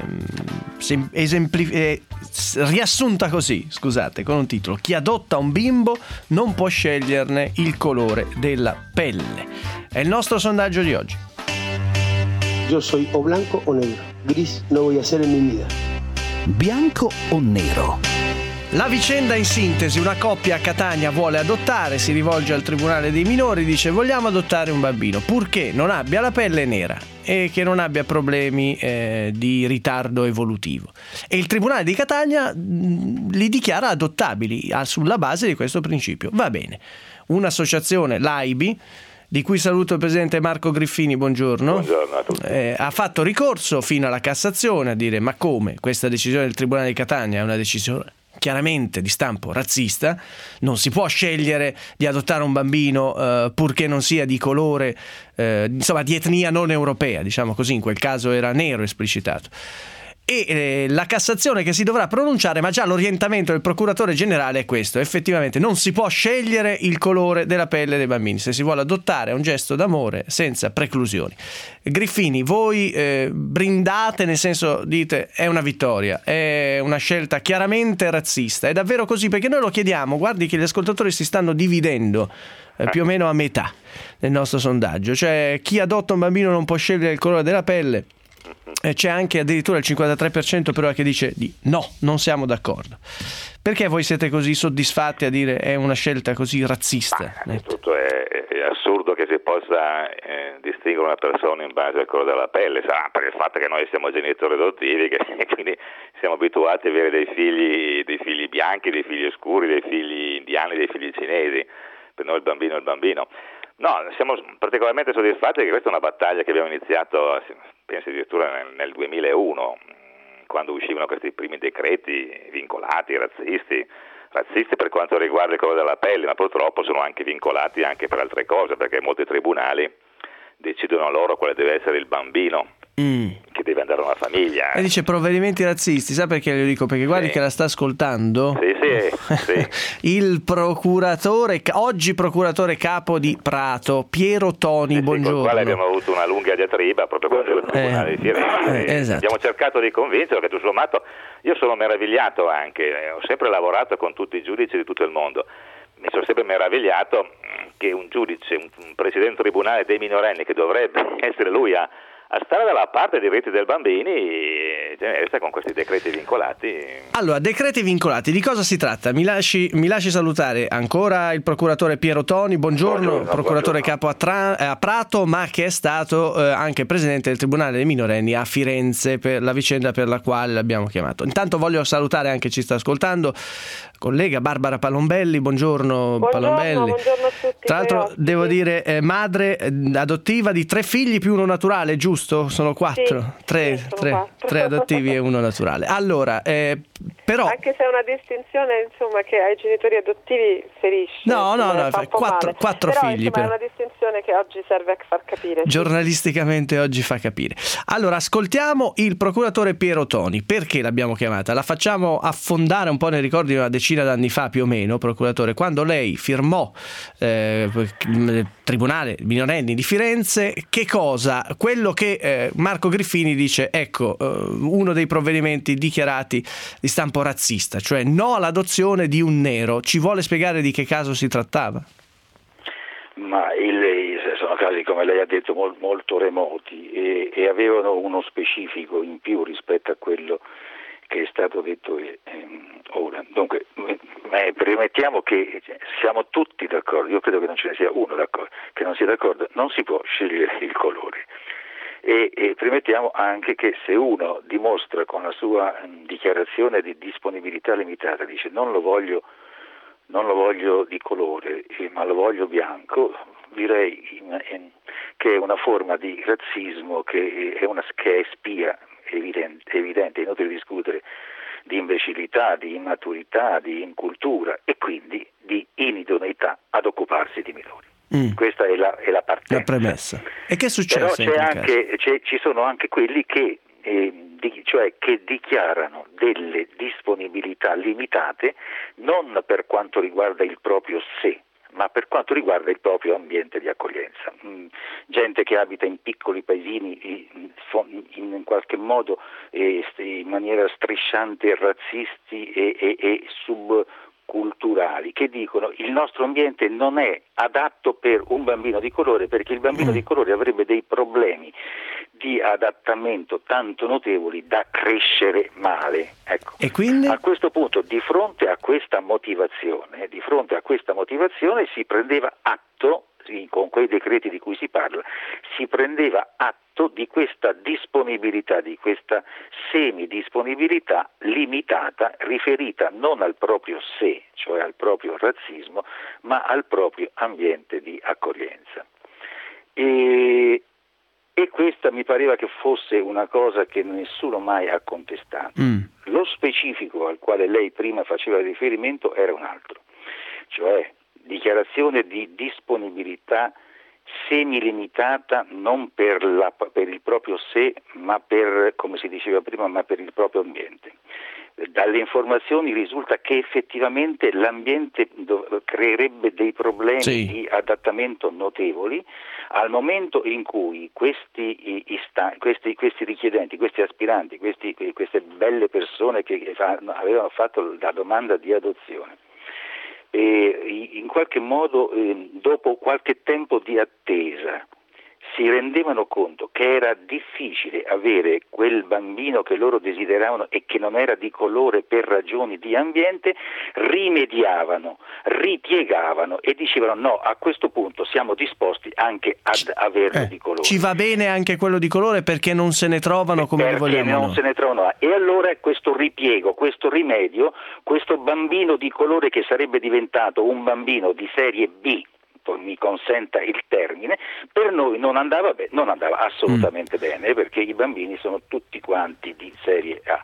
[SPEAKER 2] esemplif- è riassunta così, scusate, con un titolo: chi adotta un bimbo non può sceglierne il colore della pelle. È il nostro sondaggio di oggi.
[SPEAKER 5] Yo soy o blanco o negro. Gris no voy a ser en mi vida.
[SPEAKER 1] Bianco o nero?
[SPEAKER 2] La vicenda in sintesi: una coppia a Catania vuole adottare, si rivolge al Tribunale dei minori, dice vogliamo adottare un bambino purché non abbia la pelle nera e che non abbia problemi eh, di ritardo evolutivo, e il Tribunale di Catania mh, li dichiara adottabili ah, sulla base di questo principio. Va bene, un'associazione, l'A I B I, di cui saluto il presidente Marco Griffini, buongiorno,
[SPEAKER 6] buongiorno a tutti.
[SPEAKER 2] Eh, ha fatto ricorso fino alla Cassazione a dire ma come questa decisione del Tribunale di Catania è una decisione chiaramente di stampo razzista, non si può scegliere di adottare un bambino eh, purché non sia di colore, eh, insomma di etnia non europea, diciamo così, in quel caso era nero esplicitato. E eh, la Cassazione che si dovrà pronunciare, ma già l'orientamento del procuratore generale è questo: effettivamente non si può scegliere il colore della pelle dei bambini, se si vuole adottare è un gesto d'amore senza preclusioni. Griffini, voi eh, brindate, nel senso dite è una vittoria, è una scelta chiaramente razzista, è davvero così? Perché noi lo chiediamo, guardi che gli ascoltatori si stanno dividendo eh, più o meno a metà nel nostro sondaggio, cioè chi adotta un bambino non può scegliere il colore della pelle, eh, c'è anche addirittura il cinquantatré per cento però che dice di no, non siamo d'accordo. Perché voi siete così soddisfatti a dire è una scelta così razzista?
[SPEAKER 6] Ma, tutto è, è assurdo che si possa eh, distinguere una persona in base al colore della pelle, sarà per il fatto che noi siamo genitori adottivi che, e quindi siamo abituati a avere dei figli, dei figli bianchi, dei figli scuri, dei figli indiani, dei figli cinesi. Per noi il bambino è il bambino. No, siamo particolarmente soddisfatti che questa è una battaglia che abbiamo iniziato, penso addirittura nel, nel duemilauno, quando uscivano questi primi decreti vincolati, razzisti, razzisti per quanto riguarda il colore della pelle, ma purtroppo sono anche vincolati anche per altre cose, perché molti tribunali decidono loro quale deve essere il bambino. Mm. Che deve andare a una famiglia.
[SPEAKER 2] E dice provvedimenti razzisti, sa perché lo dico? Perché guardi sì. che la sta ascoltando.
[SPEAKER 6] Sì, sì, sì.
[SPEAKER 2] Il procuratore, oggi procuratore capo di Prato, Piero Toni, sì, buongiorno.
[SPEAKER 6] Con il quale abbiamo avuto una lunga diatriba proprio con il tribunale
[SPEAKER 2] eh,
[SPEAKER 6] di Firenze.
[SPEAKER 2] Eh, esatto.
[SPEAKER 6] Abbiamo cercato di convincerlo che tutto sommato, io sono meravigliato anche, ho sempre lavorato con tutti i giudici di tutto il mondo. Mi sono sempre meravigliato che un giudice, un presidente tribunale dei minorenni, che dovrebbe essere lui a a stare dalla parte dei diritti dei bambini, e resta con questi decreti vincolati.
[SPEAKER 2] Allora, decreti vincolati, di cosa si tratta? Mi lasci, mi lasci salutare ancora il procuratore Piero Toni, buongiorno, buongiorno procuratore buongiorno. capo a, Tra, a Prato, ma che è stato eh, anche presidente del Tribunale dei minorenni a Firenze per la vicenda per la quale l'abbiamo chiamato. Intanto voglio salutare anche, ci sta ascoltando, collega Barbara Palombelli, buongiorno, buongiorno Palombelli.
[SPEAKER 7] Buongiorno a tutti.
[SPEAKER 2] Tra l'altro devo dire eh, madre eh, adottiva di tre figli più uno naturale, giusto? Sono quattro, sì, tre,
[SPEAKER 7] sì, sono
[SPEAKER 2] tre,
[SPEAKER 7] quattro.
[SPEAKER 2] tre adottivi e uno naturale. Allora, eh, però...
[SPEAKER 7] Anche se è una distinzione, insomma, che ai genitori adottivi ferisce.
[SPEAKER 2] No, no, no,
[SPEAKER 7] fa
[SPEAKER 2] quattro, quattro
[SPEAKER 7] però,
[SPEAKER 2] figli.
[SPEAKER 7] Insomma,
[SPEAKER 2] però.
[SPEAKER 7] È una distinzione che oggi serve a far capire.
[SPEAKER 2] Giornalisticamente oggi fa capire. Allora, ascoltiamo il procuratore Piero Toni. Perché l'abbiamo chiamata? La facciamo affondare un po' nei ricordi di una decina d'anni fa, più o meno, procuratore, quando lei firmò eh, il Tribunale minorenni di Firenze. Che cosa? Quello che eh, Marco Griffini dice, ecco, eh, uno dei provvedimenti dichiarati di stampo razzista, cioè no all'adozione di un nero. Ci vuole spiegare di che caso si trattava?
[SPEAKER 8] Ma il, sono casi, come lei ha detto, mol, molto remoti e, e avevano uno specifico in più rispetto a quello che è stato detto eh, ora. Dunque, eh, premettiamo che siamo tutti d'accordo, io credo che non ce ne sia uno d'accordo, che non sia d'accordo, non si può scegliere il colore. E, e premettiamo anche che se uno dimostra con la sua mh, dichiarazione di disponibilità limitata, dice non lo voglio, non lo voglio di colore, eh, ma lo voglio bianco, direi in, in, che è una forma di razzismo che è, una, che è spia, evidente, evidente, inutile discutere, di imbecillità, di immaturità, di incultura e quindi di inidoneità ad occuparsi di minori. Mm. Questa è la, è la partenza.
[SPEAKER 2] La premessa. E che è successo?
[SPEAKER 8] Però c'è anche, c'è, ci sono anche quelli che, eh, di, cioè, che dichiarano delle disponibilità limitate non per quanto riguarda il proprio sé, ma per quanto riguarda il proprio ambiente di accoglienza. Mm, gente che abita in piccoli paesini in, in qualche modo eh, in maniera strisciante razzisti e, e, e sub culturali, che dicono il nostro ambiente non è adatto per un bambino di colore perché il bambino di colore avrebbe dei problemi di adattamento tanto notevoli da crescere male. Ecco.
[SPEAKER 2] E quindi?
[SPEAKER 8] A questo punto, di fronte a questa motivazione, di fronte a questa motivazione si prendeva atto, con quei decreti di cui si parla, si prendeva atto di questa disponibilità, di questa semidisponibilità limitata, riferita non al proprio sé, cioè al proprio razzismo, ma al proprio ambiente di accoglienza. E, e questa mi pareva che fosse una cosa che nessuno mai ha contestato. Mm. Lo specifico al quale lei prima faceva riferimento era un altro, cioè dichiarazione di disponibilità semilimitata non per, la, per il proprio sé, ma per, come si diceva prima, ma per il proprio ambiente. Dalle informazioni risulta che effettivamente l'ambiente dov- creerebbe dei problemi sì. di adattamento notevoli al momento in cui questi, ista- questi, questi richiedenti, questi aspiranti, questi, queste belle persone che avevano fatto la domanda di adozione, e in qualche modo eh, dopo qualche tempo di attesa si rendevano conto che era difficile avere quel bambino che loro desideravano e che non era di colore per ragioni di ambiente, rimediavano, ripiegavavano e dicevano no, a questo punto siamo disposti anche ad averlo
[SPEAKER 2] eh,
[SPEAKER 8] di colore.
[SPEAKER 2] Ci va bene anche quello di colore perché non se ne trovano come li vogliamo
[SPEAKER 8] non
[SPEAKER 2] noi.
[SPEAKER 8] se ne trovano. E allora questo ripiego, questo rimedio, questo bambino di colore che sarebbe diventato un bambino di serie B, mi consenta il termine, per noi non andava, be- non andava assolutamente mm. bene, perché i bambini sono tutti quanti di serie A.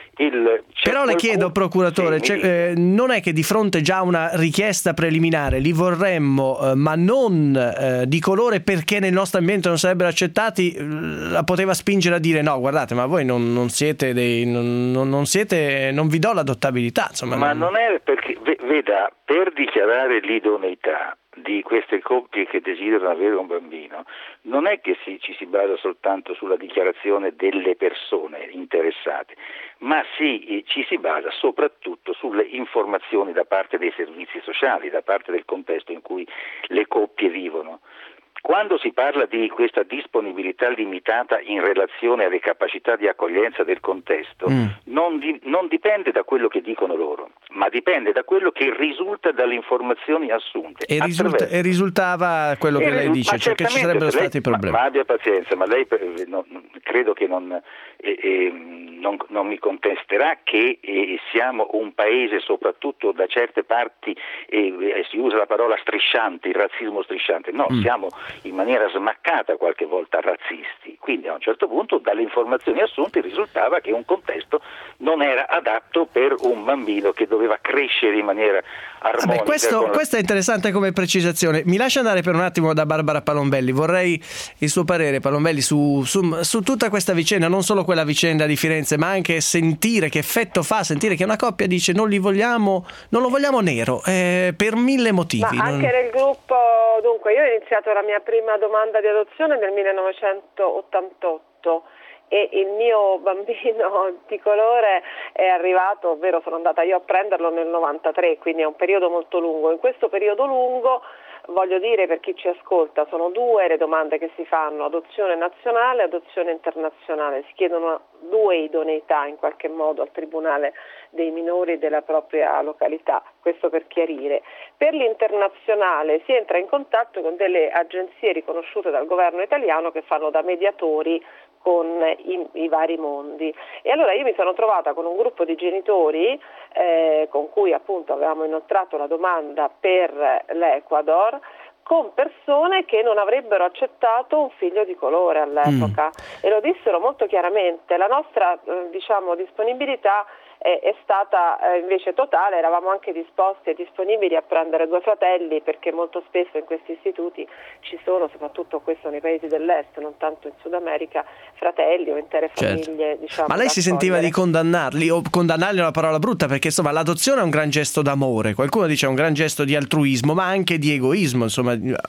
[SPEAKER 8] Il,
[SPEAKER 2] Però le chiedo, procuratore,
[SPEAKER 8] sì,
[SPEAKER 2] eh, non è che di fronte già a una richiesta preliminare li vorremmo, eh, ma non eh, di colore perché nel nostro ambiente non sarebbero accettati, eh, la poteva spingere a dire no, guardate, ma voi non, non siete dei non, non siete non vi do l'adottabilità, insomma.
[SPEAKER 8] Ma
[SPEAKER 2] non...
[SPEAKER 8] non è perché, veda, per dichiarare l'idoneità di queste coppie che desiderano avere un bambino, non è che si, ci si basa soltanto sulla dichiarazione delle persone interessate, ma si, ci si basa soprattutto sulle informazioni da parte dei servizi sociali, da parte del contesto in cui le coppie vivono. Quando si parla di questa disponibilità limitata in relazione alle capacità di accoglienza del contesto, mm. non, di, non dipende da quello che dicono loro, ma dipende da quello che risulta dalle informazioni assunte.
[SPEAKER 2] E, risulta, e risultava quello che e lei dice, cioè che ci sarebbero lei, stati problemi.
[SPEAKER 8] Ma, ma abbia pazienza, ma lei no, credo che non, eh, eh, non, non mi contesterà che eh, siamo un paese, soprattutto da certe parti, eh, si usa la parola strisciante, il razzismo strisciante. No, mm. siamo in maniera smaccata qualche volta razzisti, quindi a un certo punto dalle informazioni assunte risultava che un contesto non era adatto per un bambino che doveva crescere in maniera armonica.
[SPEAKER 2] Vabbè, questo,
[SPEAKER 8] con...
[SPEAKER 2] questo è interessante come precisazione. Mi lascia andare per un attimo da Barbara Palombelli, vorrei il suo parere, Palombelli, su, su, su tutta questa vicenda, non solo quella vicenda di Firenze, ma anche sentire che effetto fa, sentire che una coppia dice non li vogliamo, non lo vogliamo nero, eh, per mille motivi.
[SPEAKER 7] Ma anche
[SPEAKER 2] non...
[SPEAKER 7] nel gruppo, dunque, io ho iniziato la mia prima domanda di adozione nel millenovecentottantotto e il mio bambino di colore è arrivato, ovvero sono andata io a prenderlo nel novantatré, quindi è un periodo molto lungo. In questo periodo lungo, voglio dire per chi ci ascolta, sono due le domande che si fanno: adozione nazionale e adozione internazionale. Si chiedono due idoneità in qualche modo al Tribunale dei minori della propria località, questo per chiarire. Per l'internazionale si entra in contatto con delle agenzie riconosciute dal governo italiano che fanno da mediatori con i, i vari mondi. E allora io mi sono trovata con un gruppo di genitori eh, con cui appunto avevamo inoltrato la domanda per l'Ecuador, con persone che non avrebbero accettato un figlio di colore all'epoca mm. e lo dissero molto chiaramente. La nostra eh, diciamo disponibilità è, è stata eh, invece totale, eravamo anche disposti e disponibili a prendere due fratelli, perché molto spesso in questi istituti ci sono, soprattutto questo nei paesi dell'est, non tanto in Sud America, fratelli o intere famiglie.
[SPEAKER 2] Certo.
[SPEAKER 7] Diciamo,
[SPEAKER 2] ma lei si sentiva di condannarli, o condannarli è una parola brutta, perché insomma l'adozione è un gran gesto d'amore, qualcuno dice è un gran gesto di altruismo, ma anche di egoismo, insomma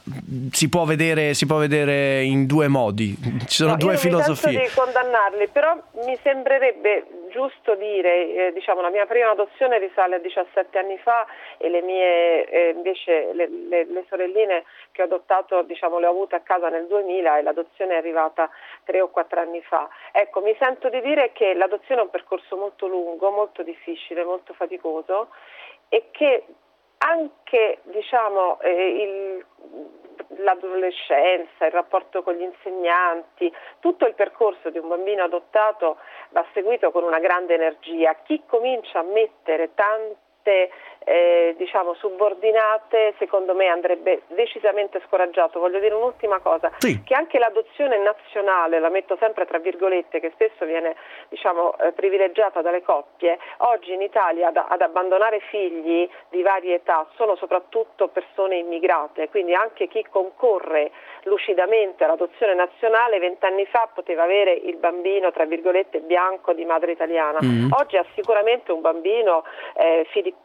[SPEAKER 2] si può vedere, si può vedere in due modi, ci sono
[SPEAKER 7] no,
[SPEAKER 2] due
[SPEAKER 7] io
[SPEAKER 2] filosofie.
[SPEAKER 7] Non mi sento di condannarli, però mi sembrerebbe giusto dire, eh, diciamo la mia prima adozione risale a diciassette anni fa e le mie eh, invece le, le, le sorelline che ho adottato, diciamo le ho avute a casa nel duemila e l'adozione è arrivata tre o quattro anni fa. Ecco, mi sento di dire che l'adozione è un percorso molto lungo, molto difficile, molto faticoso e che anche diciamo eh, il l'adolescenza, il rapporto con gli insegnanti, tutto il percorso di un bambino adottato va seguito con una grande energia. Chi comincia a mettere tante eh, diciamo subordinate, secondo me andrebbe decisamente scoraggiato. Voglio dire un'ultima cosa, sì. che anche l'adozione nazionale, la metto sempre tra virgolette, che spesso viene diciamo eh, privilegiata dalle coppie, oggi in Italia ad, ad abbandonare figli di varie età sono soprattutto persone immigrate, quindi anche chi concorre lucidamente all'adozione nazionale vent'anni fa poteva avere il bambino tra virgolette bianco di madre italiana, mm. oggi ha sicuramente un bambino eh, filippino,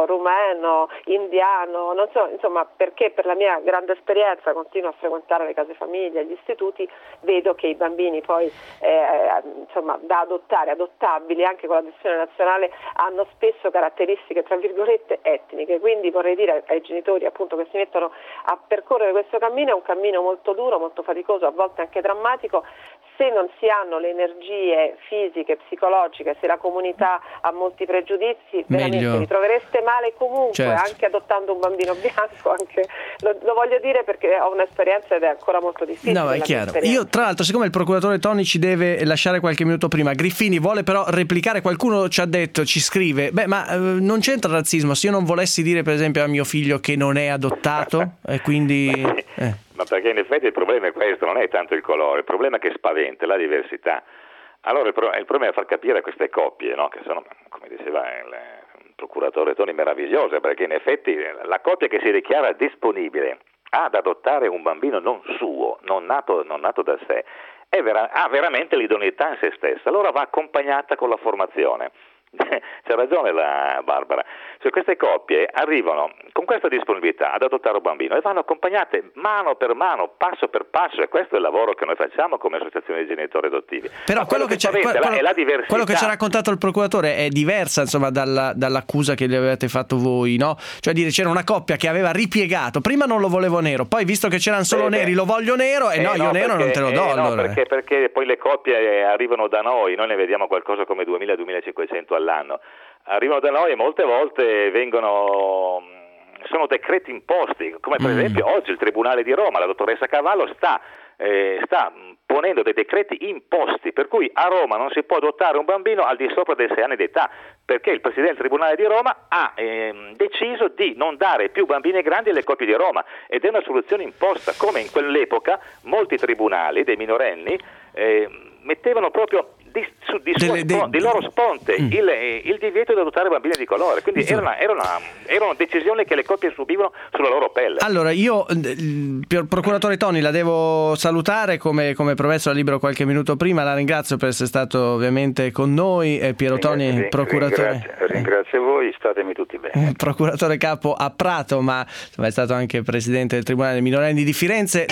[SPEAKER 7] russo, rumeno, indiano, non so, insomma, perché per la mia grande esperienza continuo a frequentare le case famiglie, gli istituti, vedo che i bambini poi eh, insomma da adottare, adottabili anche con l'adozione nazionale, hanno spesso caratteristiche tra virgolette etniche, quindi vorrei dire ai genitori appunto che si mettono a percorrere questo cammino, è un cammino molto duro, molto faticoso, a volte anche drammatico. Se non si hanno le energie fisiche, psicologiche, se la comunità ha molti pregiudizi, veramente
[SPEAKER 2] Meglio.
[SPEAKER 7] vi trovereste male comunque,
[SPEAKER 2] Certo.
[SPEAKER 7] anche adottando un bambino bianco, anche, lo, lo voglio dire perché ho un'esperienza ed è ancora molto difficile.
[SPEAKER 2] No, è
[SPEAKER 7] la
[SPEAKER 2] chiaro.
[SPEAKER 7] mia esperienza.
[SPEAKER 2] Io, tra l'altro, siccome il procuratore Toni ci deve lasciare qualche minuto prima, Griffini vuole però replicare. Qualcuno ci ha detto, ci scrive: beh, ma eh, non c'entra il razzismo. Se io non volessi dire, per esempio, a mio figlio che non è adottato, e quindi. Eh.
[SPEAKER 6] Ma perché in effetti il problema è questo, non è tanto il colore, il problema è che spaventa la diversità. Allora il, pro- il problema è far capire a queste coppie, no, che sono, come diceva il, il procuratore Toni, meravigliose, perché in effetti la coppia che si dichiara disponibile ad adottare un bambino non suo, non nato, non nato da sé, è vera- ha veramente l'idoneità in se stessa, allora va accompagnata con la formazione. C'ha ragione la Barbara, cioè queste coppie arrivano con questa disponibilità ad adottare un bambino e vanno accompagnate mano per mano, passo per passo, e questo è il lavoro che noi facciamo come associazione di genitori adottivi.
[SPEAKER 2] Però
[SPEAKER 6] Ma
[SPEAKER 2] quello, che, c'è,
[SPEAKER 6] spaventa
[SPEAKER 2] quello,
[SPEAKER 6] è la diversità.
[SPEAKER 2] quello che ci ha raccontato il procuratore è diversa, insomma, dalla, dall'accusa che gli avevate fatto voi, no? Cioè dire, c'era una coppia che aveva ripiegato, prima non lo volevo nero, poi visto che c'erano solo
[SPEAKER 6] Beh,
[SPEAKER 2] neri
[SPEAKER 6] beh.
[SPEAKER 2] lo voglio nero, e
[SPEAKER 6] Eh
[SPEAKER 2] no, io
[SPEAKER 6] no,
[SPEAKER 2] nero
[SPEAKER 6] perché,
[SPEAKER 2] non te lo do.
[SPEAKER 6] eh no,
[SPEAKER 2] allora.
[SPEAKER 6] perché, perché poi le coppie arrivano da noi, noi ne vediamo qualcosa come duemila duemilacinquecento all'anno. Arrivano da noi e molte volte vengono, sono decreti imposti, come per
[SPEAKER 2] Mm.
[SPEAKER 6] esempio oggi il Tribunale di Roma, la dottoressa Cavallo sta, eh, sta ponendo dei decreti imposti, per cui a Roma non si può adottare un bambino al di sopra dei sei anni d'età, perché il Presidente del Tribunale di Roma ha ehm, deciso di non dare più bambini grandi alle coppie di Roma, ed è una soluzione imposta, come in quell'epoca molti tribunali dei minorenni eh, mettevano proprio di, su, di,
[SPEAKER 2] Delle-
[SPEAKER 6] suo-
[SPEAKER 2] dei-
[SPEAKER 6] di loro sponte
[SPEAKER 2] Mm.
[SPEAKER 6] il, il divieto di adottare bambini di colore, quindi
[SPEAKER 2] Sì.
[SPEAKER 6] era una, era, una, era una decisione che le coppie subivano sulla loro pelle.
[SPEAKER 2] Allora, io il procuratore Toni la devo salutare, come, come promesso la libero qualche minuto prima, la ringrazio per essere stato ovviamente con noi, eh, Piero Toni,
[SPEAKER 8] Ringrazio-
[SPEAKER 2] procuratore,
[SPEAKER 8] ringrazio, ringrazio voi, statemi tutti bene.
[SPEAKER 2] eh, procuratore capo a Prato, ma insomma, è stato anche presidente del Tribunale dei minorenni di Firenze.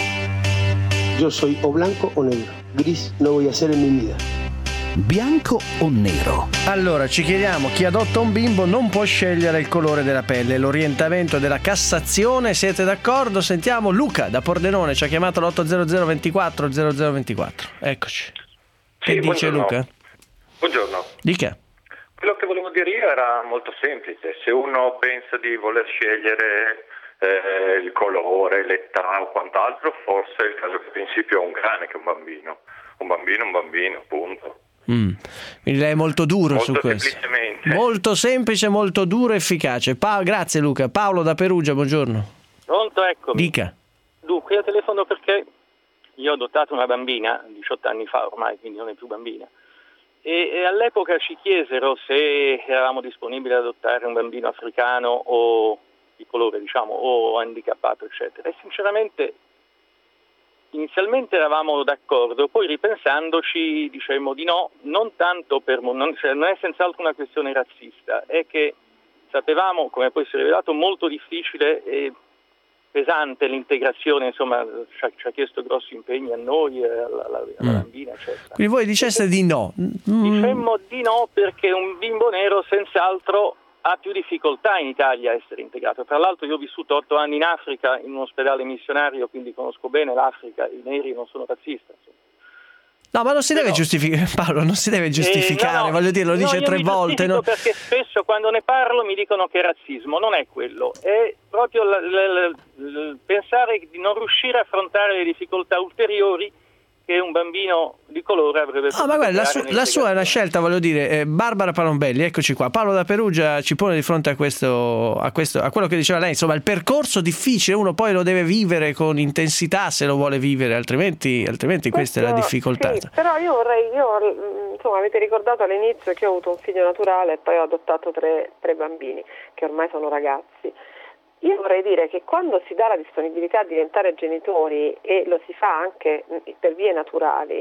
[SPEAKER 5] Yo soy o blanco o negro. Gris no voy a ser en mi vida.
[SPEAKER 1] Bianco o nero?
[SPEAKER 2] Allora, ci chiediamo, chi adotta un bimbo non può scegliere il colore della pelle, l'orientamento della Cassazione, siete d'accordo? Sentiamo Luca da Pordenone, ci ha chiamato l'otto zero zero ventiquattro zero zero ventiquattro. Eccoci. Che
[SPEAKER 9] Sì,
[SPEAKER 2] dice
[SPEAKER 9] buongiorno.
[SPEAKER 2] Luca?
[SPEAKER 9] Buongiorno.
[SPEAKER 2] Dica.
[SPEAKER 9] Quello che volevo dire io era molto semplice. Se uno pensa di voler scegliere eh, il colore, l'età o quant'altro, forse è il caso che pensi più a un cane che a un bambino. Un bambino è un bambino, punto.
[SPEAKER 2] Mm. Quindi lei è molto duro
[SPEAKER 9] Molto
[SPEAKER 2] su questo.
[SPEAKER 9] semplicemente.
[SPEAKER 2] Molto semplice, molto duro, efficace. Pa- grazie Luca. Paolo da Perugia, buongiorno.
[SPEAKER 10] Pronto, eccomi.
[SPEAKER 2] Dica.
[SPEAKER 10] Dunque, io telefono perché io ho adottato una bambina diciotto anni fa ormai, quindi non è più bambina. E, e all'epoca ci chiesero se eravamo disponibili ad adottare un bambino africano o di colore, diciamo, o handicappato, eccetera. E sinceramente inizialmente eravamo d'accordo, poi ripensandoci dicemmo di no, non tanto per non, cioè, non è senz'altro una questione razzista, è che sapevamo, come poi si è rivelato, molto difficile e pesante l'integrazione, insomma ci ha, ci ha chiesto grossi impegni a noi, alla, alla, alla
[SPEAKER 2] Mm.
[SPEAKER 10] bambina, eccetera.
[SPEAKER 2] Quindi voi diceste di no. Mm.
[SPEAKER 10] Dicemmo di no perché un bimbo nero senz'altro ha più difficoltà in Italia a essere integrato. Tra l'altro io ho vissuto otto anni in Africa in un ospedale missionario, quindi conosco bene l'Africa, i neri non sono razzista. Insomma.
[SPEAKER 2] No, ma non si deve
[SPEAKER 10] Però-
[SPEAKER 2] giustificare, Paolo, non si deve giustificare,
[SPEAKER 10] Eh, no, no,
[SPEAKER 2] voglio dire, lo
[SPEAKER 10] no,
[SPEAKER 2] dice
[SPEAKER 10] io
[SPEAKER 2] tre
[SPEAKER 10] mi
[SPEAKER 2] volte.
[SPEAKER 10] giustifico
[SPEAKER 2] No?
[SPEAKER 10] Perché spesso quando ne parlo mi dicono che è razzismo, non è quello, è proprio l- l- l- l- pensare di non riuscire a affrontare le difficoltà ulteriori che un bambino di colore avrebbe
[SPEAKER 2] Ah, ma guarda, la, su- la sua è una scelta, voglio dire. eh, Barbara Palombelli, eccoci qua. Paolo da Perugia ci pone di fronte a questo, a questo, a quello che diceva lei. Insomma, il percorso difficile, uno poi lo deve vivere con intensità se lo vuole vivere, altrimenti, altrimenti questa è la difficoltà.
[SPEAKER 7] Sì, però io vorrei, io, insomma, avete ricordato all'inizio che ho avuto un figlio naturale e poi ho adottato tre, tre bambini che ormai sono ragazzi. Io vorrei dire che quando si dà la disponibilità a diventare genitori e lo si fa anche per vie naturali,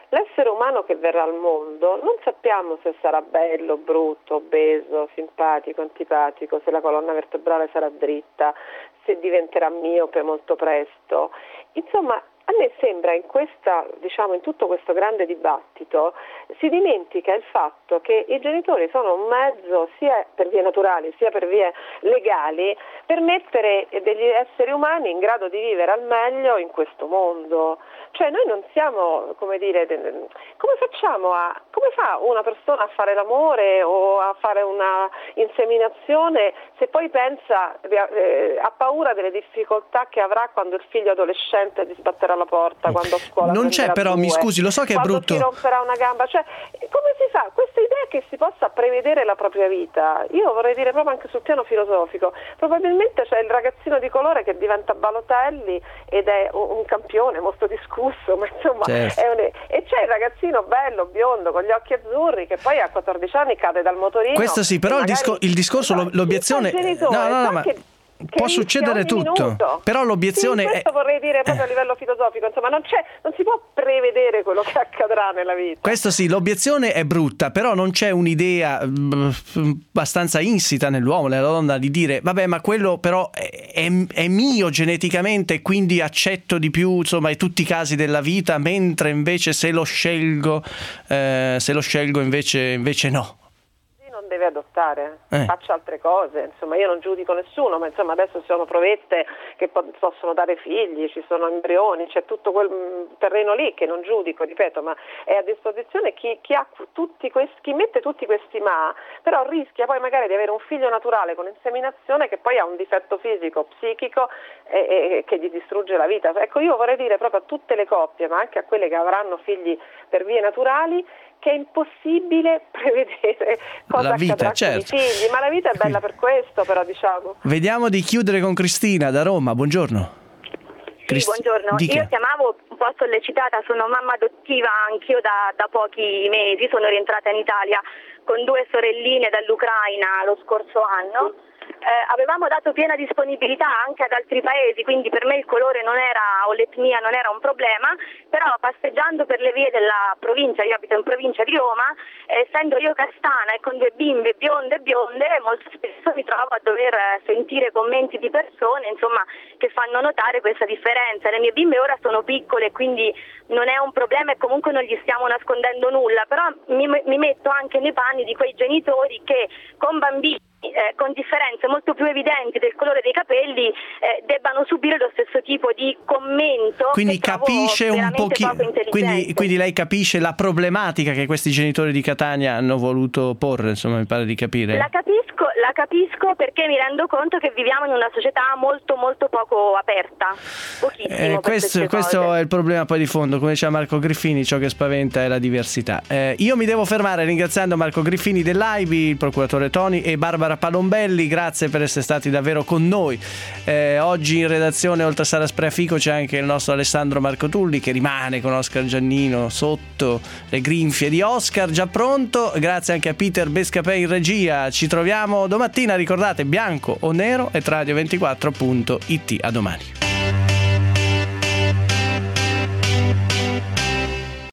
[SPEAKER 7] l'essere umano che verrà al mondo non sappiamo se sarà bello, brutto, obeso, simpatico, antipatico, se la colonna vertebrale sarà dritta, se diventerà miope molto presto. Insomma, a me sembra in questa, diciamo, in tutto questo grande dibattito si dimentica il fatto che i genitori sono un mezzo sia per vie naturali sia per vie legali per mettere degli esseri umani in grado di vivere al meglio in questo mondo. Cioè noi non siamo, come dire, come facciamo a, come fa una persona a fare l'amore o a fare una inseminazione se poi pensa, eh, ha paura delle difficoltà che avrà quando il figlio adolescente gli sbatterà la porta, quando a scuola
[SPEAKER 2] non c'è però,
[SPEAKER 7] due,
[SPEAKER 2] mi scusi, lo so che è brutto,
[SPEAKER 7] si romperà una gamba, cioè come si fa? Questa idea che si possa prevedere la propria vita, io vorrei dire proprio anche sul piano filosofico, probabilmente c'è il ragazzino di colore che diventa Balotelli ed è un, un campione molto discusso, ma insomma certo. è un, e c'è il ragazzino bello, biondo, con gli occhi azzurri che poi a quattordici anni cade dal motorino.
[SPEAKER 2] Questo sì, però il, disco, il discorso, no, l'obiezione
[SPEAKER 7] genitore,
[SPEAKER 2] no no no ma
[SPEAKER 7] che,
[SPEAKER 2] può succedere tutto, minuto. Però l'obiezione
[SPEAKER 7] sì, questo
[SPEAKER 2] è...
[SPEAKER 7] vorrei dire proprio a livello filosofico, insomma non c'è, non si può prevedere quello che accadrà nella vita.
[SPEAKER 2] Questo sì, l'obiezione è brutta, però non c'è un'idea abbastanza insita nell'uomo, nella donna, di dire vabbè, ma quello però è, è, è mio geneticamente, quindi accetto di più, insomma, in tutti i casi della vita, mentre invece se lo scelgo eh, se lo scelgo invece invece no.
[SPEAKER 7] Non deve adottare,
[SPEAKER 2] eh.
[SPEAKER 7] faccia altre cose, insomma io non giudico nessuno, ma insomma adesso ci sono provette che po- possono dare figli, ci sono embrioni, c'è tutto quel mh, terreno lì che non giudico, ripeto, ma è a disposizione chi, chi ha tutti questi, chi mette tutti questi ma, però rischia poi magari di avere un figlio naturale con inseminazione che poi ha un difetto fisico, psichico e, e che gli distrugge la vita. Ecco, io vorrei dire proprio a tutte le coppie, ma anche a quelle che avranno figli per vie naturali, che è impossibile prevedere cosa
[SPEAKER 2] la vita,
[SPEAKER 7] accadrà
[SPEAKER 2] certo.
[SPEAKER 7] con i figli, ma la vita è bella per questo, però diciamo.
[SPEAKER 2] Vediamo di chiudere con Cristina da Roma, buongiorno.
[SPEAKER 11] Sì,
[SPEAKER 2] Crist-
[SPEAKER 11] buongiorno,
[SPEAKER 2] dica.
[SPEAKER 11] Io chiamavo un po' sollecitata, sono mamma adottiva anch'io da, da pochi mesi, sono rientrata in Italia con due sorelline dall'Ucraina lo scorso anno. Eh, avevamo dato piena disponibilità anche ad altri paesi, quindi per me il colore non era, o l'etnia non era un problema, però passeggiando per le vie della provincia, io abito in provincia di Roma, eh, essendo io castana e con due bimbe bionde e bionde, molto spesso mi trovo a dover sentire commenti di persone, insomma, che fanno notare questa differenza. Le mie bimbe ora sono piccole, quindi non è un problema e comunque non gli stiamo nascondendo nulla, però mi, mi metto anche nei panni di quei genitori che con bambini Eh, con differenze molto più evidenti del colore dei capelli eh, debbano subire lo stesso tipo di commento.
[SPEAKER 2] Quindi capisce un pochino, quindi, quindi lei capisce la problematica che questi genitori di Catania hanno voluto porre, insomma, mi pare di capire.
[SPEAKER 11] La capisco, la capisco perché mi rendo conto che viviamo in una società molto molto poco aperta, pochissimo.
[SPEAKER 2] Eh, questo questo
[SPEAKER 11] cose.
[SPEAKER 2] è il problema poi di fondo, come diceva Marco Griffini, ciò che spaventa è la diversità. Eh, io mi devo fermare ringraziando Marco Griffini dell'A I B I, il procuratore Toni, e Barbara Palombelli, grazie per essere stati davvero con noi. Eh, oggi in redazione, oltre a Sara Spreafico, c'è anche il nostro Alessandro Marco Tulli, che rimane con Oscar Giannino sotto le grinfie di Oscar, già pronto. Grazie anche a Peter Bescapè in regia. Ci troviamo domattina, ricordate, bianco o nero, e radio ventiquattro punto it. A domani.